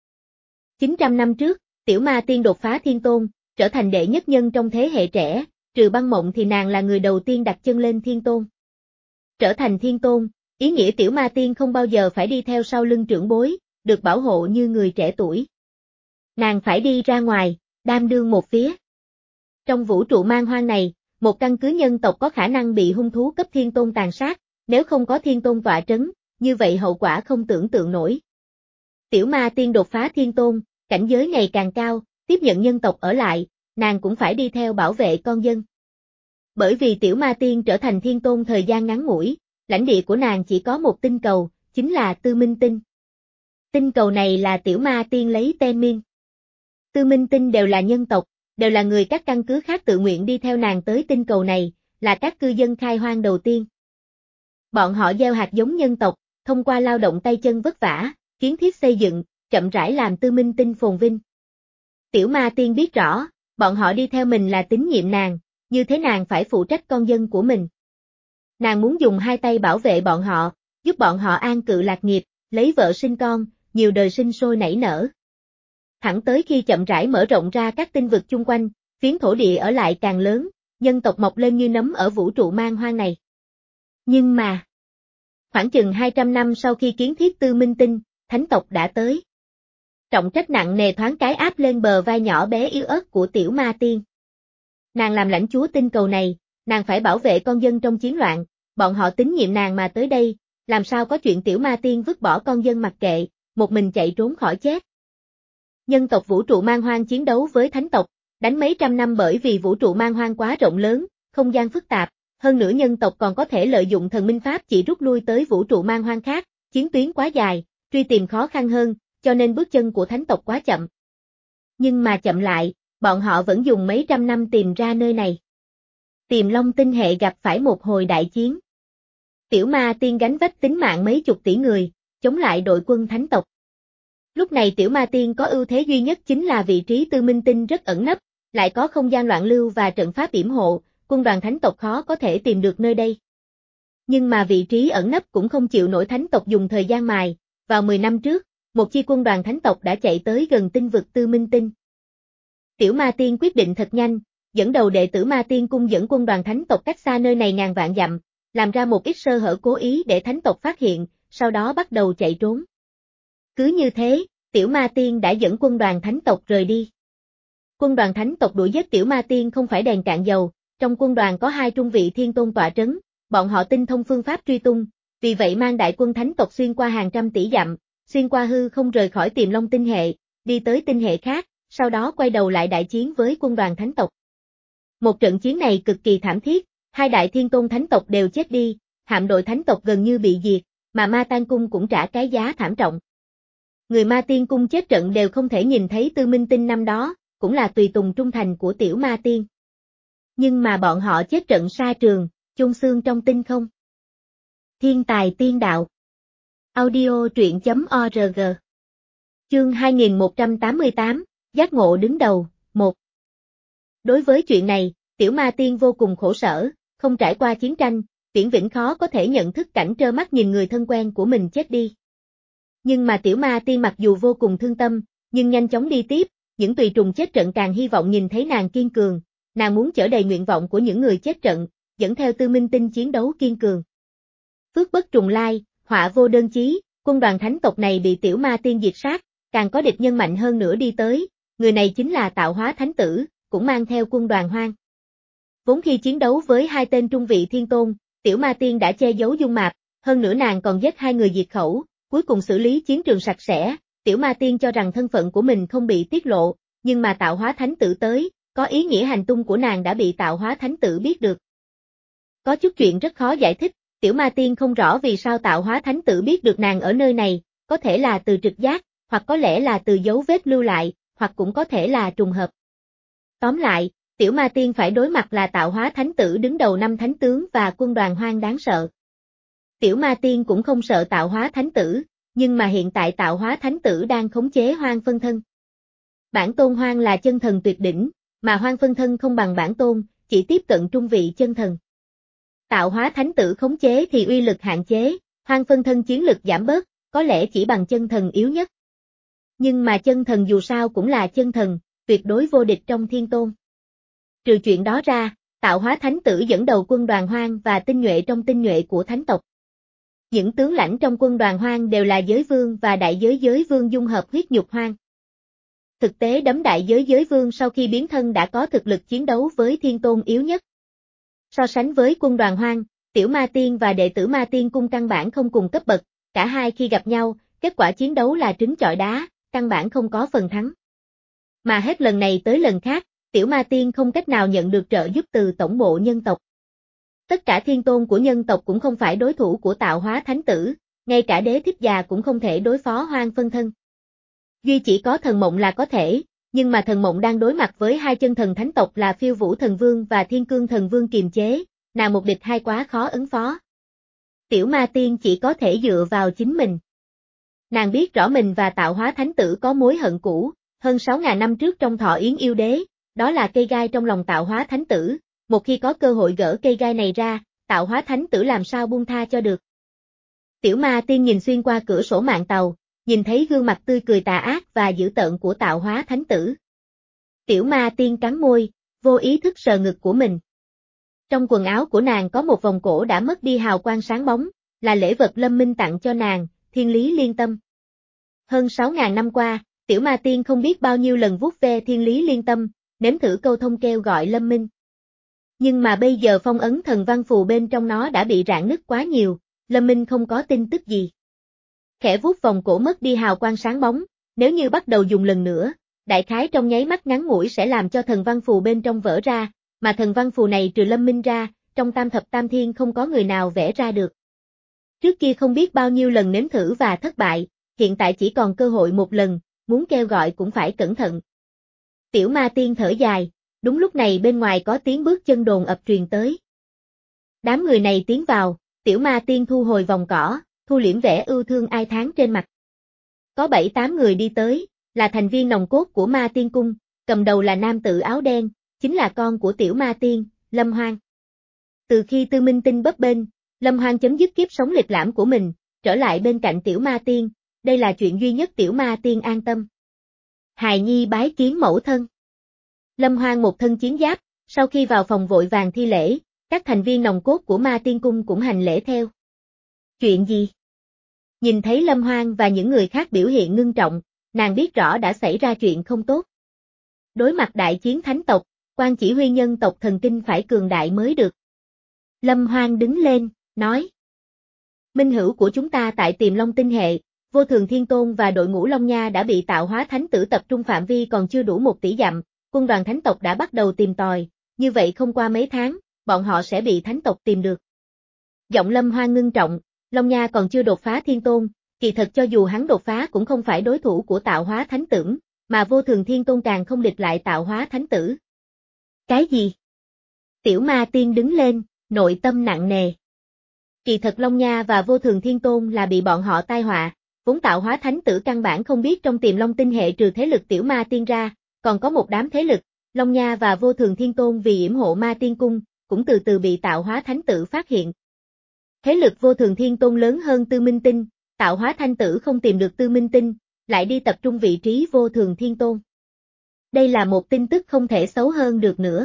chín trăm năm trước, Tiểu Ma Tiên đột phá thiên tôn, trở thành đệ nhất nhân trong thế hệ trẻ, trừ Băng Mộng thì nàng là người đầu tiên đặt chân lên thiên tôn. Trở thành thiên tôn, ý nghĩa Tiểu Ma Tiên không bao giờ phải đi theo sau lưng trưởng bối, được bảo hộ như người trẻ tuổi. Nàng phải đi ra ngoài, đảm đương một phía. Trong vũ trụ man hoang này, một căn cứ nhân tộc có khả năng bị hung thú cấp thiên tôn tàn sát, nếu không có thiên tôn tọa trấn, như vậy hậu quả không tưởng tượng nổi. Tiểu Ma Tiên đột phá thiên tôn, cảnh giới ngày càng cao, tiếp nhận nhân tộc ở lại, nàng cũng phải đi theo bảo vệ con dân. Bởi vì Tiểu Ma Tiên trở thành thiên tôn thời gian ngắn ngủi, lãnh địa của nàng chỉ có một tinh cầu, chính là Tư Minh Tinh. Tinh cầu này là Tiểu Ma Tiên lấy tên miên. Tư Minh Tinh đều là nhân tộc, đều là người các căn cứ khác tự nguyện đi theo nàng tới tinh cầu này, là các cư dân khai hoang đầu tiên. Bọn họ gieo hạt giống nhân tộc, thông qua lao động tay chân vất vả, kiến thiết xây dựng, chậm rãi làm Tư Minh Tinh phồn vinh. Tiểu Ma Tiên biết rõ, bọn họ đi theo mình là tín nhiệm nàng, như thế nàng phải phụ trách con dân của mình. Nàng muốn dùng hai tay bảo vệ bọn họ, giúp bọn họ an cự lạc nghiệp, lấy vợ sinh con, nhiều đời sinh sôi nảy nở. Thẳng tới khi chậm rãi mở rộng ra các tinh vực chung quanh, phiến thổ địa ở lại càng lớn, nhân tộc mọc lên như nấm ở vũ trụ man hoang này. Nhưng mà, khoảng chừng hai trăm năm sau khi kiến thiết Tư Minh Tinh, thánh tộc đã tới. Trọng trách nặng nề thoáng cái áp lên bờ vai nhỏ bé yếu ớt của Tiểu Ma Tiên. Nàng làm lãnh chúa tinh cầu này, nàng phải bảo vệ con dân trong chiến loạn, bọn họ tín nhiệm nàng mà tới đây, làm sao có chuyện tiểu ma tiên vứt bỏ con dân mặc kệ, một mình chạy trốn khỏi chết. Nhân tộc vũ trụ man hoang chiến đấu với thánh tộc, đánh mấy trăm năm bởi vì vũ trụ man hoang quá rộng lớn, không gian phức tạp, hơn nữa nhân tộc còn có thể lợi dụng thần minh pháp chỉ rút lui tới vũ trụ man hoang khác, chiến tuyến quá dài, truy tìm khó khăn hơn, cho nên bước chân của thánh tộc quá chậm. Nhưng mà chậm lại, bọn họ vẫn dùng mấy trăm năm tìm ra nơi này. Tiềm Long tinh hệ gặp phải một hồi đại chiến. Tiểu ma tiên gánh vác tính mạng mấy chục tỷ người, chống lại đội quân thánh tộc. Lúc này tiểu ma tiên có ưu thế duy nhất chính là vị trí tư minh tinh rất ẩn nấp, lại có không gian loạn lưu và trận pháp yểm hộ, quân đoàn thánh tộc khó có thể tìm được nơi đây. Nhưng mà vị trí ẩn nấp cũng không chịu nổi thánh tộc dùng thời gian mài, vào mười năm trước, một chi quân đoàn thánh tộc đã chạy tới gần tinh vực tư minh tinh. Tiểu ma tiên quyết định thật nhanh, dẫn đầu đệ tử ma tiên cung dẫn quân đoàn thánh tộc cách xa nơi này ngàn vạn dặm, làm ra một ít sơ hở cố ý để thánh tộc phát hiện, sau đó bắt đầu chạy trốn. Cứ như thế, tiểu ma tiên đã dẫn quân đoàn thánh tộc rời đi. Quân đoàn thánh tộc đuổi giết tiểu ma tiên không phải đèn cạn dầu, trong quân đoàn có hai trung vị thiên tôn tọa trấn, bọn họ tinh thông phương pháp truy tung, vì vậy mang đại quân thánh tộc xuyên qua hàng trăm tỷ dặm, xuyên qua hư không rời khỏi Tiềm Long tinh hệ, đi tới tinh hệ khác, sau đó quay đầu lại đại chiến với quân đoàn thánh tộc. Một trận chiến này cực kỳ thảm thiết, hai đại thiên tôn thánh tộc đều chết đi, hạm đội thánh tộc gần như bị diệt, mà Ma Tan cung cũng trả cái giá thảm trọng. Người Ma Tiên cung chết trận đều không thể nhìn thấy Tư Minh Tinh năm đó, cũng là tùy tùng trung thành của tiểu Ma Tiên. Nhưng mà bọn họ chết trận xa trường, chôn xương trong tinh không. Thiên tài tiên đạo. Audio truyện chấm org. Chương hai nghìn một trăm tám mươi tám, Giác ngộ đứng đầu, một. Đối với chuyện này, tiểu ma tiên vô cùng khổ sở, không trải qua chiến tranh, Viễn Vĩnh khó có thể nhận thức cảnh trơ mắt nhìn người thân quen của mình chết đi. Nhưng mà tiểu ma tiên mặc dù vô cùng thương tâm, nhưng nhanh chóng đi tiếp, những tùy trùng chết trận càng hy vọng nhìn thấy nàng kiên cường, nàng muốn chở đầy nguyện vọng của những người chết trận, dẫn theo Tư Minh Tinh chiến đấu kiên cường. Phước bất trùng lai, họa vô đơn chí, quân đoàn thánh tộc này bị tiểu ma tiên diệt sát, càng có địch nhân mạnh hơn nữa đi tới, người này chính là Tạo Hóa Thánh Tử, cũng mang theo quân đoàn hoang. Vốn khi chiến đấu với hai tên trung vị thiên tôn, tiểu ma tiên đã che giấu dung mạo, hơn nữa nàng còn giết hai người diệt khẩu, cuối cùng xử lý chiến trường sạch sẽ, tiểu ma tiên cho rằng thân phận của mình không bị tiết lộ, nhưng mà Tạo Hóa Thánh Tử tới, có ý nghĩa hành tung của nàng đã bị Tạo Hóa Thánh Tử biết được. Có chút chuyện rất khó giải thích, tiểu ma tiên không rõ vì sao Tạo Hóa Thánh Tử biết được nàng ở nơi này, có thể là từ trực giác, hoặc có lẽ là từ dấu vết lưu lại, hoặc cũng có thể là trùng hợp. Tóm lại, tiểu ma tiên phải đối mặt là Tạo Hóa Thánh Tử đứng đầu năm thánh tướng và quân đoàn hoang đáng sợ. Tiểu ma tiên cũng không sợ Tạo Hóa Thánh Tử, nhưng mà hiện tại Tạo Hóa Thánh Tử đang khống chế hoang phân thân. Bản tôn hoang là chân thần tuyệt đỉnh, mà hoang phân thân không bằng bản tôn, chỉ tiếp cận trung vị chân thần. Tạo Hóa Thánh Tử khống chế thì uy lực hạn chế, hoang phân thân chiến lực giảm bớt, có lẽ chỉ bằng chân thần yếu nhất. Nhưng mà chân thần dù sao cũng là chân thần, tuyệt đối vô địch trong thiên tôn. Trừ chuyện đó ra, Tạo Hóa Thánh Tử dẫn đầu quân đoàn hoang và tinh nhuệ trong tinh nhuệ của thánh tộc. Những tướng lãnh trong quân đoàn hoang đều là giới vương và đại giới giới vương dung hợp huyết nhục hoang. Thực tế đấm đại giới giới vương sau khi biến thân đã có thực lực chiến đấu với thiên tôn yếu nhất. So sánh với quân đoàn hoang, tiểu ma tiên và đệ tử ma tiên cung căn bản không cùng cấp bậc, cả hai khi gặp nhau, kết quả chiến đấu là trứng chọi đá, căn bản không có phần thắng. Mà hết lần này tới lần khác, tiểu ma tiên không cách nào nhận được trợ giúp từ tổng bộ nhân tộc. Tất cả thiên tôn của nhân tộc cũng không phải đối thủ của Tạo Hóa Thánh Tử, ngay cả đế thích già cũng không thể đối phó hoang phân thân. Duy chỉ có thần mộng là có thể, nhưng mà thần mộng đang đối mặt với hai chân thần thánh tộc là Phiêu Vũ Thần Vương và Thiên Cương Thần Vương kiềm chế, nào một địch hai quá khó ứng phó. Tiểu ma tiên chỉ có thể dựa vào chính mình. Nàng biết rõ mình và Tạo Hóa Thánh Tử có mối hận cũ, hơn sáu ngàn năm trước trong thọ yến yêu đế, đó là cây gai trong lòng Tạo Hóa Thánh Tử, một khi có cơ hội gỡ cây gai này ra, Tạo Hóa Thánh Tử làm sao buông tha cho được. Tiểu ma tiên nhìn xuyên qua cửa sổ mạng tàu, nhìn thấy gương mặt tươi cười tà ác và dữ tợn của Tạo Hóa Thánh Tử. Tiểu ma tiên cắn môi, vô ý thức sờ ngực của mình. Trong quần áo của nàng có một vòng cổ đã mất đi hào quang sáng bóng, là lễ vật Lâm Minh tặng cho nàng, Thiên Lý Liên Tâm. Hơn sáu ngàn năm qua, tiểu ma tiên không biết bao nhiêu lần vuốt ve Thiên Lý Liên Tâm, nếm thử câu thông kêu gọi Lâm Minh. Nhưng mà bây giờ phong ấn thần văn phù bên trong nó đã bị rạn nứt quá nhiều, Lâm Minh không có tin tức gì. Khẽ vuốt vòng cổ mất đi hào quang sáng bóng, nếu như bắt đầu dùng lần nữa, đại khái trong nháy mắt ngắn ngủi sẽ làm cho thần văn phù bên trong vỡ ra, mà thần văn phù này trừ Lâm Minh ra, trong tam thập tam thiên không có người nào vẽ ra được. Trước kia không biết bao nhiêu lần nếm thử và thất bại, hiện tại chỉ còn cơ hội một lần, muốn kêu gọi cũng phải cẩn thận. Tiểu ma tiên thở dài, đúng lúc này bên ngoài có tiếng bước chân đồn ập truyền tới. Đám người này tiến vào, tiểu ma tiên thu hồi vòng cỏ, thu liễm vẻ ưu thương ai thán trên mặt. Có bảy tám người đi tới, là thành viên nòng cốt của ma tiên cung, cầm đầu là nam tử áo đen, chính là con của tiểu ma tiên, Lâm Hoang. Từ khi Tư Minh Tinh bấp bênh, Lâm Hoang chấm dứt kiếp sống lịch lãm của mình, trở lại bên cạnh tiểu ma tiên, đây là chuyện duy nhất tiểu ma tiên an tâm. Hài nhi bái kiến mẫu thân. Lâm Hoang một thân chiến giáp, sau khi vào phòng vội vàng thi lễ, các thành viên nòng cốt của ma tiên cung cũng hành lễ theo. Chuyện gì? Nhìn thấy Lâm Hoang và những người khác biểu hiện ngưng trọng, nàng biết rõ đã xảy ra chuyện không tốt. Đối mặt đại chiến thánh tộc, quan chỉ huy nhân tộc thần kinh phải cường đại mới được. Lâm Hoang đứng lên, nói. Minh hữu của chúng ta tại Tiềm Long tinh hệ, Vô Thường Thiên Tôn và đội ngũ Long Nha đã bị tạo hóa thánh tử tập trung phạm vi còn chưa đủ một tỷ dặm, quân đoàn thánh tộc đã bắt đầu tìm tòi, như vậy không qua mấy tháng, bọn họ sẽ bị thánh tộc tìm được. Giọng Lâm Hoang ngưng trọng, Long Nha còn chưa đột phá Thiên Tôn, kỳ thật cho dù hắn đột phá cũng không phải đối thủ của tạo hóa thánh tử, mà Vô Thường Thiên Tôn càng không địch lại tạo hóa thánh tử. Cái gì? Tiểu ma tiên đứng lên, nội tâm nặng nề. Kỳ thật Long Nha và Vô Thường Thiên Tôn là bị bọn họ tai họa, vốn tạo hóa thánh tử căn bản không biết trong Tiềm Long tinh hệ trừ thế lực tiểu ma tiên ra, còn có một đám thế lực, Long Nha và Vô Thường Thiên Tôn vì yểm hộ ma tiên cung, cũng từ từ bị tạo hóa thánh tử phát hiện. Thế lực Vô Thường Thiên Tôn lớn hơn Tư Minh Tinh, tạo hóa thánh tử không tìm được Tư Minh Tinh, lại đi tập trung vị trí Vô Thường Thiên Tôn. Đây là một tin tức không thể xấu hơn được nữa.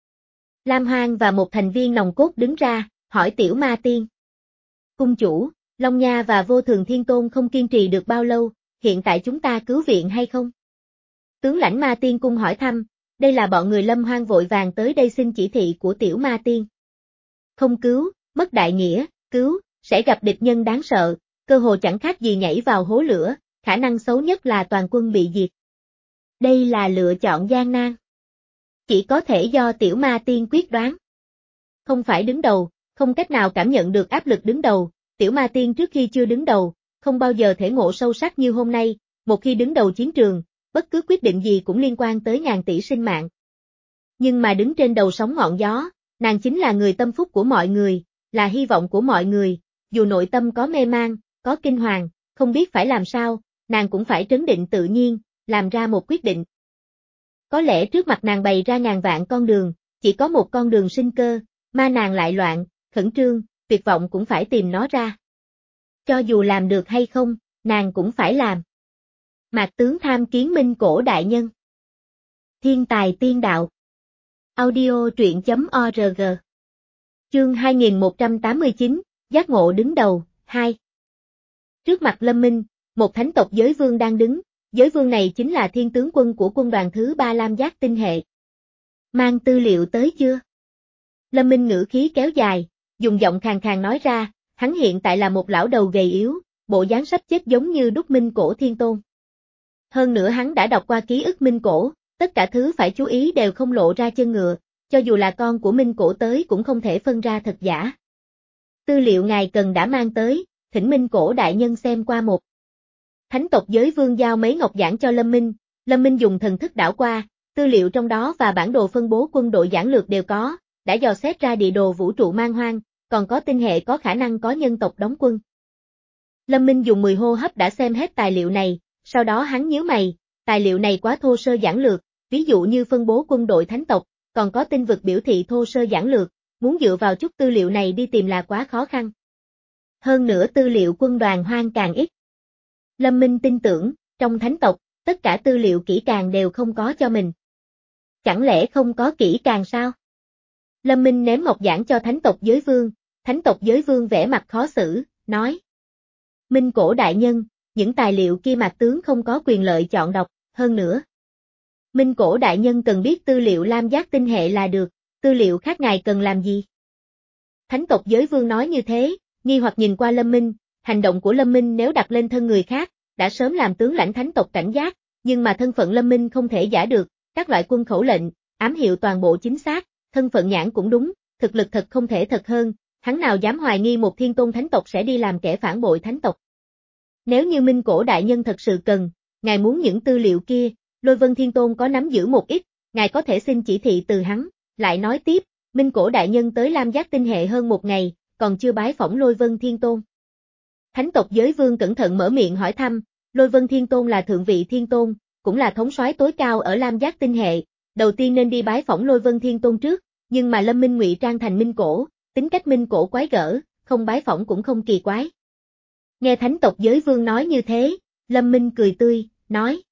Lam Hoang và một thành viên nòng cốt đứng ra, hỏi tiểu ma tiên. Cung chủ, Long Nha và Vô Thường Thiên Tôn không kiên trì được bao lâu, hiện tại chúng ta cứu viện hay không? Tướng lãnh ma tiên cung hỏi thăm, đây là bọn người Lâm Hoang vội vàng tới đây xin chỉ thị của tiểu ma tiên. Không cứu, mất đại nghĩa, cứu, sẽ gặp địch nhân đáng sợ, cơ hồ chẳng khác gì nhảy vào hố lửa, khả năng xấu nhất là toàn quân bị diệt. Đây là lựa chọn gian nan. Chỉ có thể do tiểu ma tiên quyết đoán. Không phải đứng đầu, không cách nào cảm nhận được áp lực đứng đầu, tiểu ma tiên trước khi chưa đứng đầu, không bao giờ thể ngộ sâu sắc như hôm nay, một khi đứng đầu chiến trường, bất cứ quyết định gì cũng liên quan tới ngàn tỷ sinh mạng. Nhưng mà đứng trên đầu sóng ngọn gió, nàng chính là người tâm phúc của mọi người, là hy vọng của mọi người, dù nội tâm có mê mang, có kinh hoàng, không biết phải làm sao, nàng cũng phải trấn định tự nhiên, làm ra một quyết định. Có lẽ trước mặt nàng bày ra ngàn vạn con đường, chỉ có một con đường sinh cơ, mà nàng lại loạn, khẩn trương, tuyệt vọng cũng phải tìm nó ra. Cho dù làm được hay không, nàng cũng phải làm. Mạc tướng tham kiến Minh Cổ đại nhân. Thiên tài tiên đạo. Audio truyện chấm org. Chương hai nghìn một trăm tám mươi chín, giác ngộ đứng đầu, hai. Trước mặt Lâm Minh, một thánh tộc giới vương đang đứng, giới vương này chính là thiên tướng quân của quân đoàn thứ ba Lam Giác tinh hệ. Mang tư liệu tới chưa? Lâm Minh ngữ khí kéo dài, dùng giọng khàn khàn nói ra, hắn hiện tại là một lão đầu gầy yếu, bộ dáng sắp chết giống như đúc Minh Cổ Thiên Tôn. Hơn nữa hắn đã đọc qua ký ức Minh Cổ, tất cả thứ phải chú ý đều không lộ ra chân ngựa, cho dù là con của Minh Cổ tới cũng không thể phân ra thật giả. Tư liệu ngài cần đã mang tới, thỉnh Minh Cổ đại nhân xem qua một. Thánh tộc giới vương giao mấy ngọc giản cho Lâm Minh, Lâm Minh dùng thần thức đảo qua, tư liệu trong đó và bản đồ phân bố quân đội giản lược đều có, đã dò xét ra địa đồ vũ trụ man hoang, còn có tinh hệ có khả năng có nhân tộc đóng quân. Lâm Minh dùng mười hô hấp đã xem hết tài liệu này, sau đó hắn nhíu mày, tài liệu này quá thô sơ giản lược, ví dụ như phân bố quân đội thánh tộc, còn có tinh vực biểu thị thô sơ giản lược, muốn dựa vào chút tư liệu này đi tìm là quá khó khăn. Hơn nữa tư liệu quân đoàn hoang càng ít. Lâm Minh tin tưởng, trong thánh tộc, tất cả tư liệu kỹ càng đều không có cho mình. Chẳng lẽ không có kỹ càng sao? Lâm Minh ném ngọc giản cho thánh tộc giới vương, thánh tộc giới vương vẻ mặt khó xử, nói. Minh Cổ đại nhân, những tài liệu kia Mạc tướng không có quyền lợi chọn đọc, hơn nữa. Minh Cổ đại nhân cần biết tư liệu Lam Giác tinh hệ là được, tư liệu khác ngài cần làm gì? Thánh tộc giới vương nói như thế, nghi hoặc nhìn qua Lâm Minh, hành động của Lâm Minh nếu đặt lên thân người khác, đã sớm làm tướng lãnh thánh tộc cảnh giác, nhưng mà thân phận Lâm Minh không thể giả được, các loại quân khẩu lệnh, ám hiệu toàn bộ chính xác, thân phận nhãn cũng đúng, thực lực thật không thể thật hơn, hắn nào dám hoài nghi một thiên tôn thánh tộc sẽ đi làm kẻ phản bội thánh tộc. Nếu như Minh Cổ đại nhân thật sự cần, ngài muốn những tư liệu kia, Lôi Vân Thiên Tôn có nắm giữ một ít, ngài có thể xin chỉ thị từ hắn, lại nói tiếp, Minh Cổ đại nhân tới Lam Giác tinh hệ hơn một ngày, còn chưa bái phỏng Lôi Vân Thiên Tôn. Thánh tộc giới vương cẩn thận mở miệng hỏi thăm, Lôi Vân Thiên Tôn là thượng vị thiên tôn, cũng là thống soái tối cao ở Lam Giác tinh hệ, đầu tiên nên đi bái phỏng Lôi Vân Thiên Tôn trước, nhưng mà Lâm Minh ngụy trang thành Minh Cổ, tính cách Minh Cổ quái gở, không bái phỏng cũng không kỳ quái. Nghe thánh tộc giới vương nói như thế, Lâm Minh cười tươi, nói.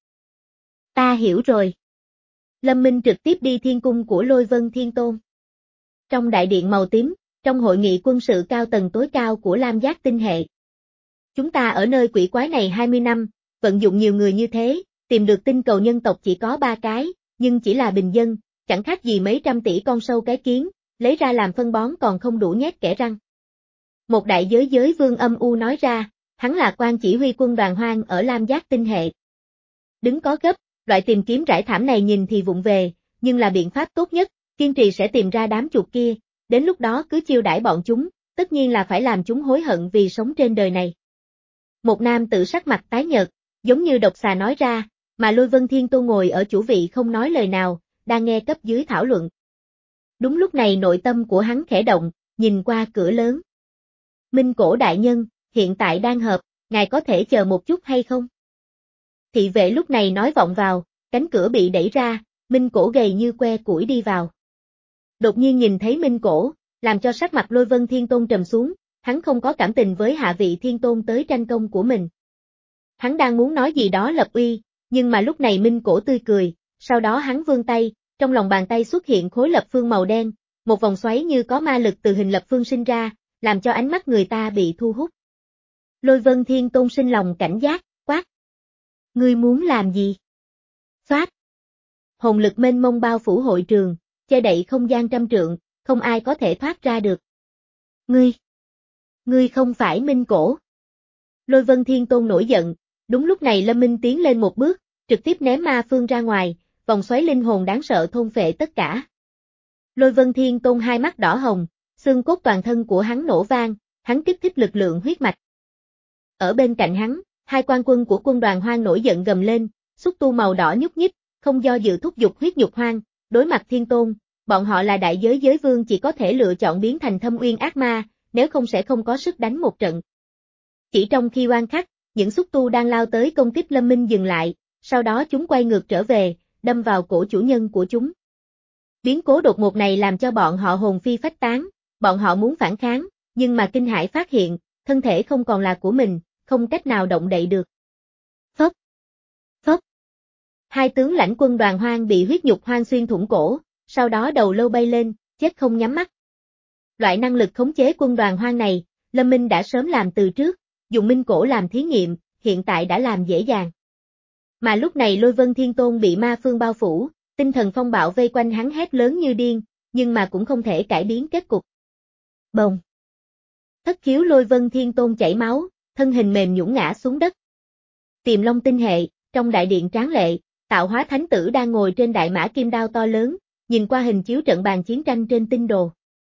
Ta hiểu rồi. Lâm Minh trực tiếp đi thiên cung của Lôi Vân Thiên Tôn. Trong đại điện màu tím, trong hội nghị quân sự cao tầng tối cao của Lam Giác tinh hệ. Chúng ta ở nơi quỷ quái này hai mươi năm, vận dụng nhiều người như thế, tìm được tinh cầu nhân tộc chỉ có ba cái, nhưng chỉ là bình dân, chẳng khác gì mấy trăm tỷ con sâu cái kiến, lấy ra làm phân bón còn không đủ nhét kẽ răng. Một đại giới giới vương âm u nói ra, hắn là quan chỉ huy quân đoàn hoang ở Lam Giác tinh hệ. Đứng có gấp, loại tìm kiếm rải thảm này nhìn thì vụng về, nhưng là biện pháp tốt nhất, kiên trì sẽ tìm ra đám chuột kia, đến lúc đó cứ chiêu đãi bọn chúng, tất nhiên là phải làm chúng hối hận vì sống trên đời này. Một nam tử sắc mặt tái nhợt, giống như độc xà nói ra, mà Lôi Vân Thiên Tôn ngồi ở chủ vị không nói lời nào, đang nghe cấp dưới thảo luận. Đúng lúc này nội tâm của hắn khẽ động, nhìn qua cửa lớn. Minh Cổ đại nhân, hiện tại đang họp, ngài có thể chờ một chút hay không? Thị vệ lúc này nói vọng vào, cánh cửa bị đẩy ra, Minh Cổ gầy như que củi đi vào. Đột nhiên nhìn thấy Minh Cổ, làm cho sắc mặt Lôi Vân Thiên Tôn trầm xuống, hắn không có cảm tình với hạ vị Thiên Tôn tới tranh công của mình. Hắn đang muốn nói gì đó lập uy, nhưng mà lúc này Minh Cổ tươi cười, sau đó hắn vươn tay, trong lòng bàn tay xuất hiện khối lập phương màu đen, một vòng xoáy như có ma lực từ hình lập phương sinh ra, làm cho ánh mắt người ta bị thu hút. Lôi Vân Thiên Tôn sinh lòng cảnh giác, quát. Ngươi muốn làm gì? Xoát. Hồn lực mênh mông bao phủ hội trường, che đậy không gian trăm trượng, không ai có thể thoát ra được. Ngươi! Ngươi không phải Minh Cổ. Lôi Vân Thiên Tôn nổi giận, đúng lúc này Lâm Minh tiến lên một bước, trực tiếp ném ma phương ra ngoài, vòng xoáy linh hồn đáng sợ thôn phệ tất cả. Lôi Vân Thiên Tôn hai mắt đỏ hồng, xương cốt toàn thân của hắn nổ vang, hắn kích thích lực lượng huyết mạch. Ở bên cạnh hắn, hai quan quân của quân đoàn hoang nổi giận gầm lên, xúc tu màu đỏ nhúc nhích, không do dự thúc giục huyết nhục hoang, đối mặt Thiên Tôn, bọn họ là đại giới giới vương chỉ có thể lựa chọn biến thành thâm uyên ác ma, nếu không sẽ không có sức đánh một trận. Chỉ trong khi oan khắc, những xúc tu đang lao tới công kích Lâm Minh dừng lại, sau đó chúng quay ngược trở về, đâm vào cổ chủ nhân của chúng. Biến cố đột ngột này làm cho bọn họ hồn phi phách tán, bọn họ muốn phản kháng, nhưng mà kinh hãi phát hiện, thân thể không còn là của mình, không cách nào động đậy được. Phốc! Phốc! Hai tướng lãnh quân đoàn hoang bị huyết nhục hoang xuyên thủng cổ, sau đó đầu lâu bay lên, chết không nhắm mắt. Loại năng lực khống chế quân đoàn hoang này, Lâm Minh đã sớm làm từ trước, dùng Minh Cổ làm thí nghiệm, hiện tại đã làm dễ dàng. Mà lúc này Lôi Vân Thiên Tôn bị ma phương bao phủ, tinh thần phong bạo vây quanh hắn hét lớn như điên, nhưng mà cũng không thể cải biến kết cục. Bồng! Thất khiếu Lôi Vân Thiên Tôn chảy máu, thân hình mềm nhũn ngã xuống đất. Tiềm Long tinh hệ, trong đại điện tráng lệ, Tạo Hóa Thánh Tử đang ngồi trên đại mã kim đao to lớn, nhìn qua hình chiếu trận bàn chiến tranh trên tinh đồ.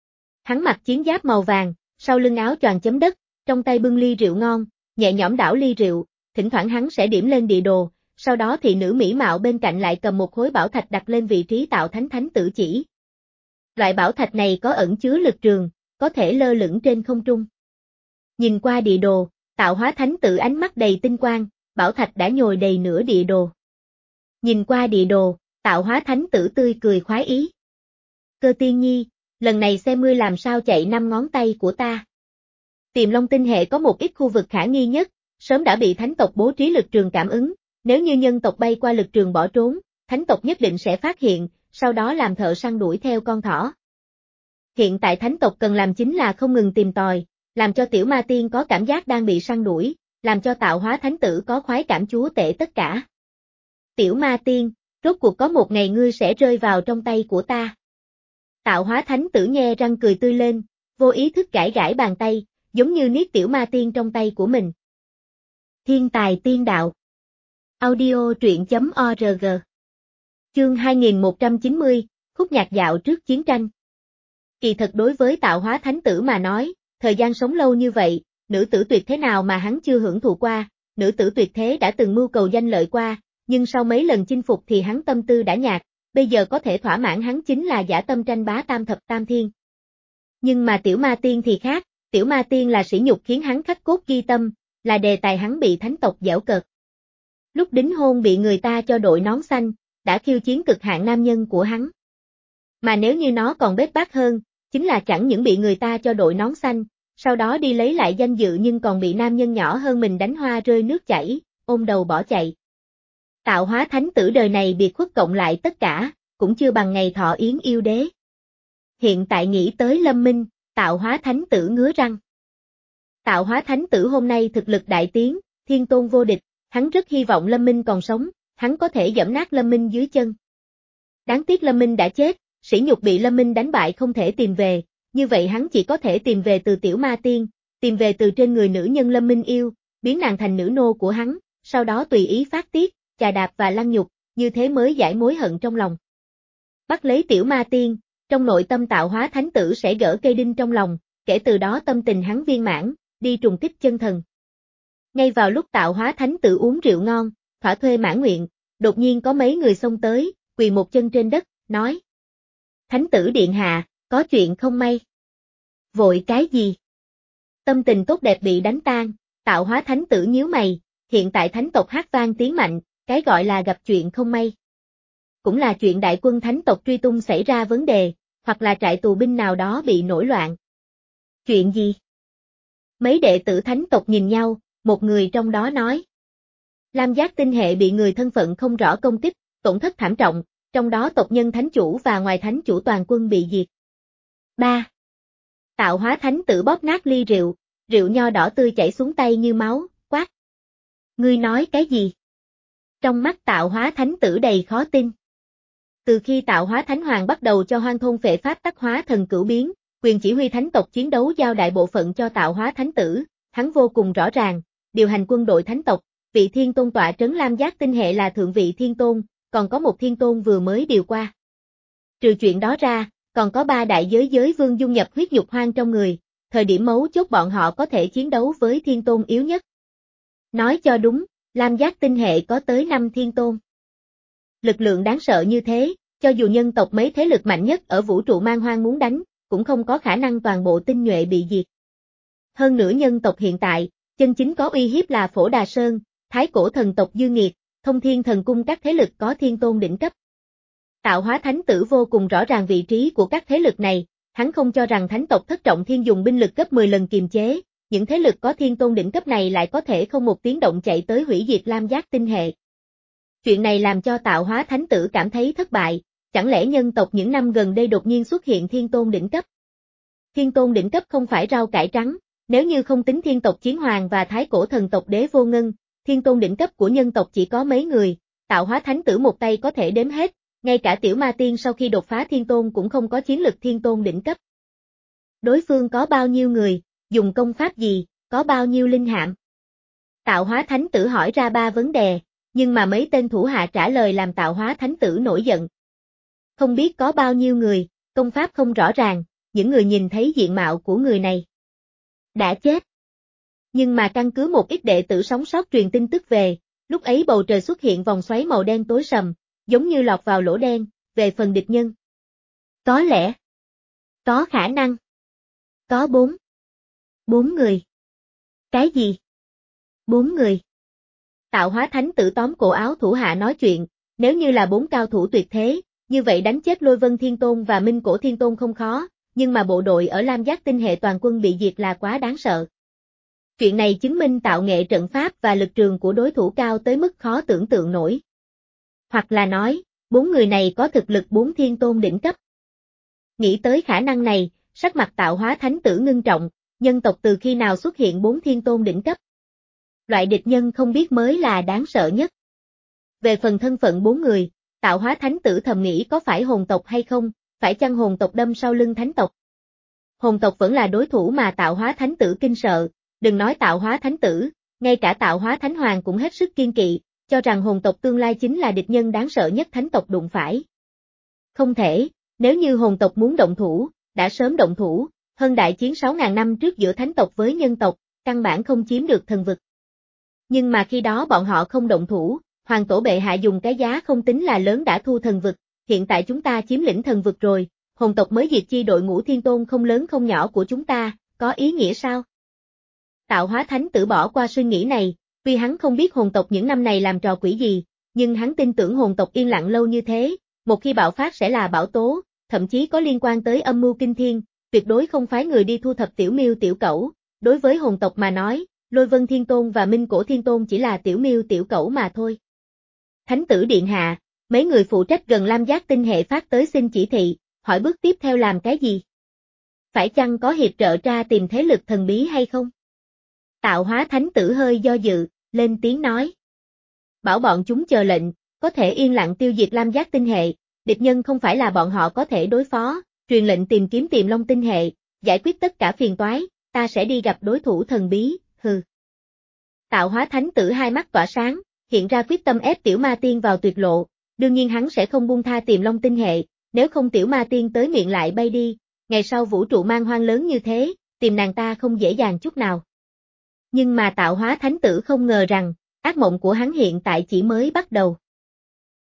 Hắn mặc chiến giáp màu vàng, sau lưng áo choàng chấm đất, trong tay bưng ly rượu ngon, nhẹ nhõm đảo ly rượu, thỉnh thoảng hắn sẽ điểm lên địa đồ, sau đó thị nữ mỹ mạo bên cạnh lại cầm một khối bảo thạch đặt lên vị trí Tạo Thánh Thánh Tử chỉ. Loại bảo thạch này có ẩn chứa lực trường, có thể lơ lửng trên không trung. Nhìn qua địa đồ, Tạo Hóa Thánh Tử ánh mắt đầy tinh quang, bảo thạch đã nhồi đầy nửa địa đồ. Nhìn qua địa đồ, Tạo Hóa Thánh Tử tươi cười khoái ý. Cơ Tiên Nhi, lần này xem ngươi làm sao chạy năm ngón tay của ta. Tiềm Long tinh hệ có một ít khu vực khả nghi nhất, sớm đã bị thánh tộc bố trí lực trường cảm ứng, nếu như nhân tộc bay qua lực trường bỏ trốn, thánh tộc nhất định sẽ phát hiện, sau đó làm thợ săn đuổi theo con thỏ. Hiện tại thánh tộc cần làm chính là không ngừng tìm tòi, làm cho tiểu ma tiên có cảm giác đang bị săn đuổi, làm cho Tạo Hóa Thánh Tử có khoái cảm chúa tể tất cả. Tiểu ma tiên, rốt cuộc có một ngày ngươi sẽ rơi vào trong tay của ta. Tạo hóa thánh tử nhe răng cười tươi lên, vô ý thức gãi gãi bàn tay, giống như niết tiểu ma tiên trong tay của mình. Thiên tài tiên đạo. Audio truyện chấm org. Chương hai nghìn một trăm chín mươi, khúc nhạc dạo trước chiến tranh. Kỳ thật đối với tạo hóa thánh tử mà nói, thời gian sống lâu như vậy, nữ tử tuyệt thế nào mà hắn chưa hưởng thụ qua, nữ tử tuyệt thế đã từng mưu cầu danh lợi qua, nhưng sau mấy lần chinh phục thì hắn tâm tư đã nhạt, bây giờ có thể thỏa mãn hắn chính là dã tâm tranh bá tam thập tam thiên. Nhưng mà tiểu ma tiên thì khác, tiểu ma tiên là sỉ nhục khiến hắn khắc cốt ghi tâm, là đề tài hắn bị thánh tộc giễu cợt. Lúc đính hôn bị người ta cho đội nón xanh, đã khiêu chiến cực hạn nam nhân của hắn. Mà nếu như nó còn bết bát hơn, chính là chẳng những bị người ta cho đội nón xanh, sau đó đi lấy lại danh dự nhưng còn bị nam nhân nhỏ hơn mình đánh hoa rơi nước chảy, ôm đầu bỏ chạy. Tạo hóa thánh tử đời này biệt khuất cộng lại tất cả, cũng chưa bằng ngày thọ yến yêu đế. Hiện tại nghĩ tới Lâm Minh, tạo hóa thánh tử ngứa răng. Tạo hóa thánh tử hôm nay thực lực đại tiến, thiên tôn vô địch, hắn rất hy vọng Lâm Minh còn sống, hắn có thể giẫm nát Lâm Minh dưới chân. Đáng tiếc Lâm Minh đã chết, sỉ nhục bị Lâm Minh đánh bại không thể tìm về, như vậy hắn chỉ có thể tìm về từ tiểu ma tiên, tìm về từ trên người nữ nhân Lâm Minh yêu, biến nàng thành nữ nô của hắn, sau đó tùy ý phát tiết, chà đạp và lăng nhục, như thế mới giải mối hận trong lòng. Bắt lấy tiểu ma tiên, trong nội tâm tạo hóa thánh tử sẽ gỡ cây đinh trong lòng, kể từ đó tâm tình hắn viên mãn, đi trùng kích chân thần. Ngay vào lúc tạo hóa thánh tử uống rượu ngon, thỏa thuê mãn nguyện, đột nhiên có mấy người xông tới, quỳ một chân trên đất, nói. Thánh tử điện hạ, có chuyện không may. Vội cái gì? Tâm tình tốt đẹp bị đánh tan, tạo hóa thánh tử nhíu mày, hiện tại thánh tộc hát vang tiếng mạnh, cái gọi là gặp chuyện không may. Cũng là chuyện đại quân thánh tộc truy tung xảy ra vấn đề, hoặc là trại tù binh nào đó bị nổi loạn. Chuyện gì? Mấy đệ tử thánh tộc nhìn nhau, một người trong đó nói. Lam Giác tinh hệ bị người thân phận không rõ công kích, tổn thất thảm trọng, trong đó tộc nhân thánh chủ và ngoài thánh chủ toàn quân bị diệt. ba. Tạo hóa thánh tử bóp nát ly rượu, rượu nho đỏ tươi chảy xuống tay như máu, quát. Ngươi nói cái gì? Trong mắt tạo hóa thánh tử đầy khó tin. Từ khi tạo hóa thánh hoàng bắt đầu cho hoang thôn phệ pháp tắc hóa thần cửu biến, quyền chỉ huy thánh tộc chiến đấu giao đại bộ phận cho tạo hóa thánh tử, hắn vô cùng rõ ràng, điều hành quân đội thánh tộc, vị thiên tôn tọa trấn Lam Giác tinh hệ là thượng vị thiên tôn, còn có một thiên tôn vừa mới điều qua. Trừ chuyện đó ra, còn có ba đại giới giới vương dung nhập huyết nhục hoang trong người, thời điểm mấu chốt bọn họ có thể chiến đấu với thiên tôn yếu nhất. Nói cho đúng, Lam Giác tinh hệ có tới năm thiên tôn. Lực lượng đáng sợ như thế, cho dù nhân tộc mấy thế lực mạnh nhất ở vũ trụ man hoang muốn đánh, cũng không có khả năng toàn bộ tinh nhuệ bị diệt. Hơn nữa nhân tộc hiện tại, chân chính có uy hiếp là Phổ Đà Sơn, Thái Cổ thần tộc Dương Nghiệt, Thông Thiên thần cung các thế lực có thiên tôn đỉnh cấp. Tạo hóa thánh tử vô cùng rõ ràng vị trí của các thế lực này, hắn không cho rằng thánh tộc thất trọng thiên dùng binh lực gấp mười lần kiềm chế, những thế lực có thiên tôn đỉnh cấp này lại có thể không một tiếng động chạy tới hủy diệt Lam Giác tinh hệ. Chuyện này làm cho tạo hóa thánh tử cảm thấy thất bại, chẳng lẽ nhân tộc những năm gần đây đột nhiên xuất hiện thiên tôn đỉnh cấp? Thiên tôn đỉnh cấp không phải rau cải trắng, nếu như không tính thiên tộc chiến hoàng và thái cổ thần tộc đế vô ngân, thiên tôn đỉnh cấp của nhân tộc chỉ có mấy người, tạo hóa thánh tử một tay có thể đếm hết, ngay cả tiểu ma tiên sau khi đột phá thiên tôn cũng không có chiến lực thiên tôn đỉnh cấp. Đối phương có bao nhiêu người, dùng công pháp gì, có bao nhiêu linh hạm? Tạo hóa thánh tử hỏi ra ba vấn đề, nhưng mà mấy tên thủ hạ trả lời làm tạo hóa thánh tử nổi giận. Không biết có bao nhiêu người, công pháp không rõ ràng, những người nhìn thấy diện mạo của người này đã chết. Nhưng mà căn cứ một ít đệ tử sống sót truyền tin tức về, lúc ấy bầu trời xuất hiện vòng xoáy màu đen tối sầm, giống như lọt vào lỗ đen, về phần địch nhân. Có lẽ, có khả năng, có bốn, bốn người. Cái gì? Bốn người. Tạo hóa thánh tử tóm cổ áo thủ hạ nói chuyện, nếu như là bốn cao thủ tuyệt thế, như vậy đánh chết Lôi Vân Thiên Tôn và Minh Cổ Thiên Tôn không khó, nhưng mà bộ đội ở Lam Giác tinh hệ toàn quân bị diệt là quá đáng sợ. Chuyện này chứng minh tạo nghệ trận pháp và lực trường của đối thủ cao tới mức khó tưởng tượng nổi. Hoặc là nói, bốn người này có thực lực bốn thiên tôn đỉnh cấp. Nghĩ tới khả năng này, sắc mặt tạo hóa thánh tử ngưng trọng, nhân tộc từ khi nào xuất hiện bốn thiên tôn đỉnh cấp? Loại địch nhân không biết mới là đáng sợ nhất. Về phần thân phận bốn người, tạo hóa thánh tử thầm nghĩ có phải hồn tộc hay không, phải chăng hồn tộc đâm sau lưng thánh tộc? Hồn tộc vẫn là đối thủ mà tạo hóa thánh tử kinh sợ, đừng nói tạo hóa thánh tử, ngay cả tạo hóa thánh hoàng cũng hết sức kiên kỵ, cho rằng hồn tộc tương lai chính là địch nhân đáng sợ nhất thánh tộc đụng phải. Không thể, nếu như hồn tộc muốn động thủ, đã sớm động thủ, hơn đại chiến sáu ngàn năm trước giữa thánh tộc với nhân tộc, căn bản không chiếm được thần vực. Nhưng mà khi đó bọn họ không động thủ, hoàng tổ bệ hạ dùng cái giá không tính là lớn đã thu thần vực, hiện tại chúng ta chiếm lĩnh thần vực rồi, hồn tộc mới diệt chi đội ngũ thiên tôn không lớn không nhỏ của chúng ta, có ý nghĩa sao? Tạo hóa thánh tử bỏ qua suy nghĩ này, vì hắn không biết hồn tộc những năm này làm trò quỷ gì, nhưng hắn tin tưởng hồn tộc yên lặng lâu như thế, một khi bạo phát sẽ là bão tố, thậm chí có liên quan tới âm mưu kinh thiên, tuyệt đối không phái người đi thu thập tiểu miêu tiểu cẩu, đối với hồn tộc mà nói, Lôi Vân Thiên Tôn và Minh Cổ Thiên Tôn chỉ là tiểu miêu tiểu cẩu mà thôi. Thánh tử điện hạ, mấy người phụ trách gần Lam Giác tinh hệ phát tới xin chỉ thị, hỏi bước tiếp theo làm cái gì? Phải chăng có hiệp trợ tra tìm thế lực thần bí hay không? Tạo hóa thánh tử hơi do dự, lên tiếng nói. Bảo bọn chúng chờ lệnh, có thể yên lặng tiêu diệt Lam Giác tinh hệ, địch nhân không phải là bọn họ có thể đối phó, truyền lệnh tìm kiếm Tiềm Long tinh hệ, giải quyết tất cả phiền toái, ta sẽ đi gặp đối thủ thần bí, hừ. Tạo hóa thánh tử hai mắt tỏa sáng, hiện ra quyết tâm ép tiểu ma tiên vào tuyệt lộ, đương nhiên hắn sẽ không buông tha Tiềm Long tinh hệ, nếu không tiểu ma tiên tới miệng lại bay đi, ngày sau vũ trụ mang hoang lớn như thế, tìm nàng ta không dễ dàng chút nào. Nhưng mà tạo hóa thánh tử không ngờ rằng, ác mộng của hắn hiện tại chỉ mới bắt đầu.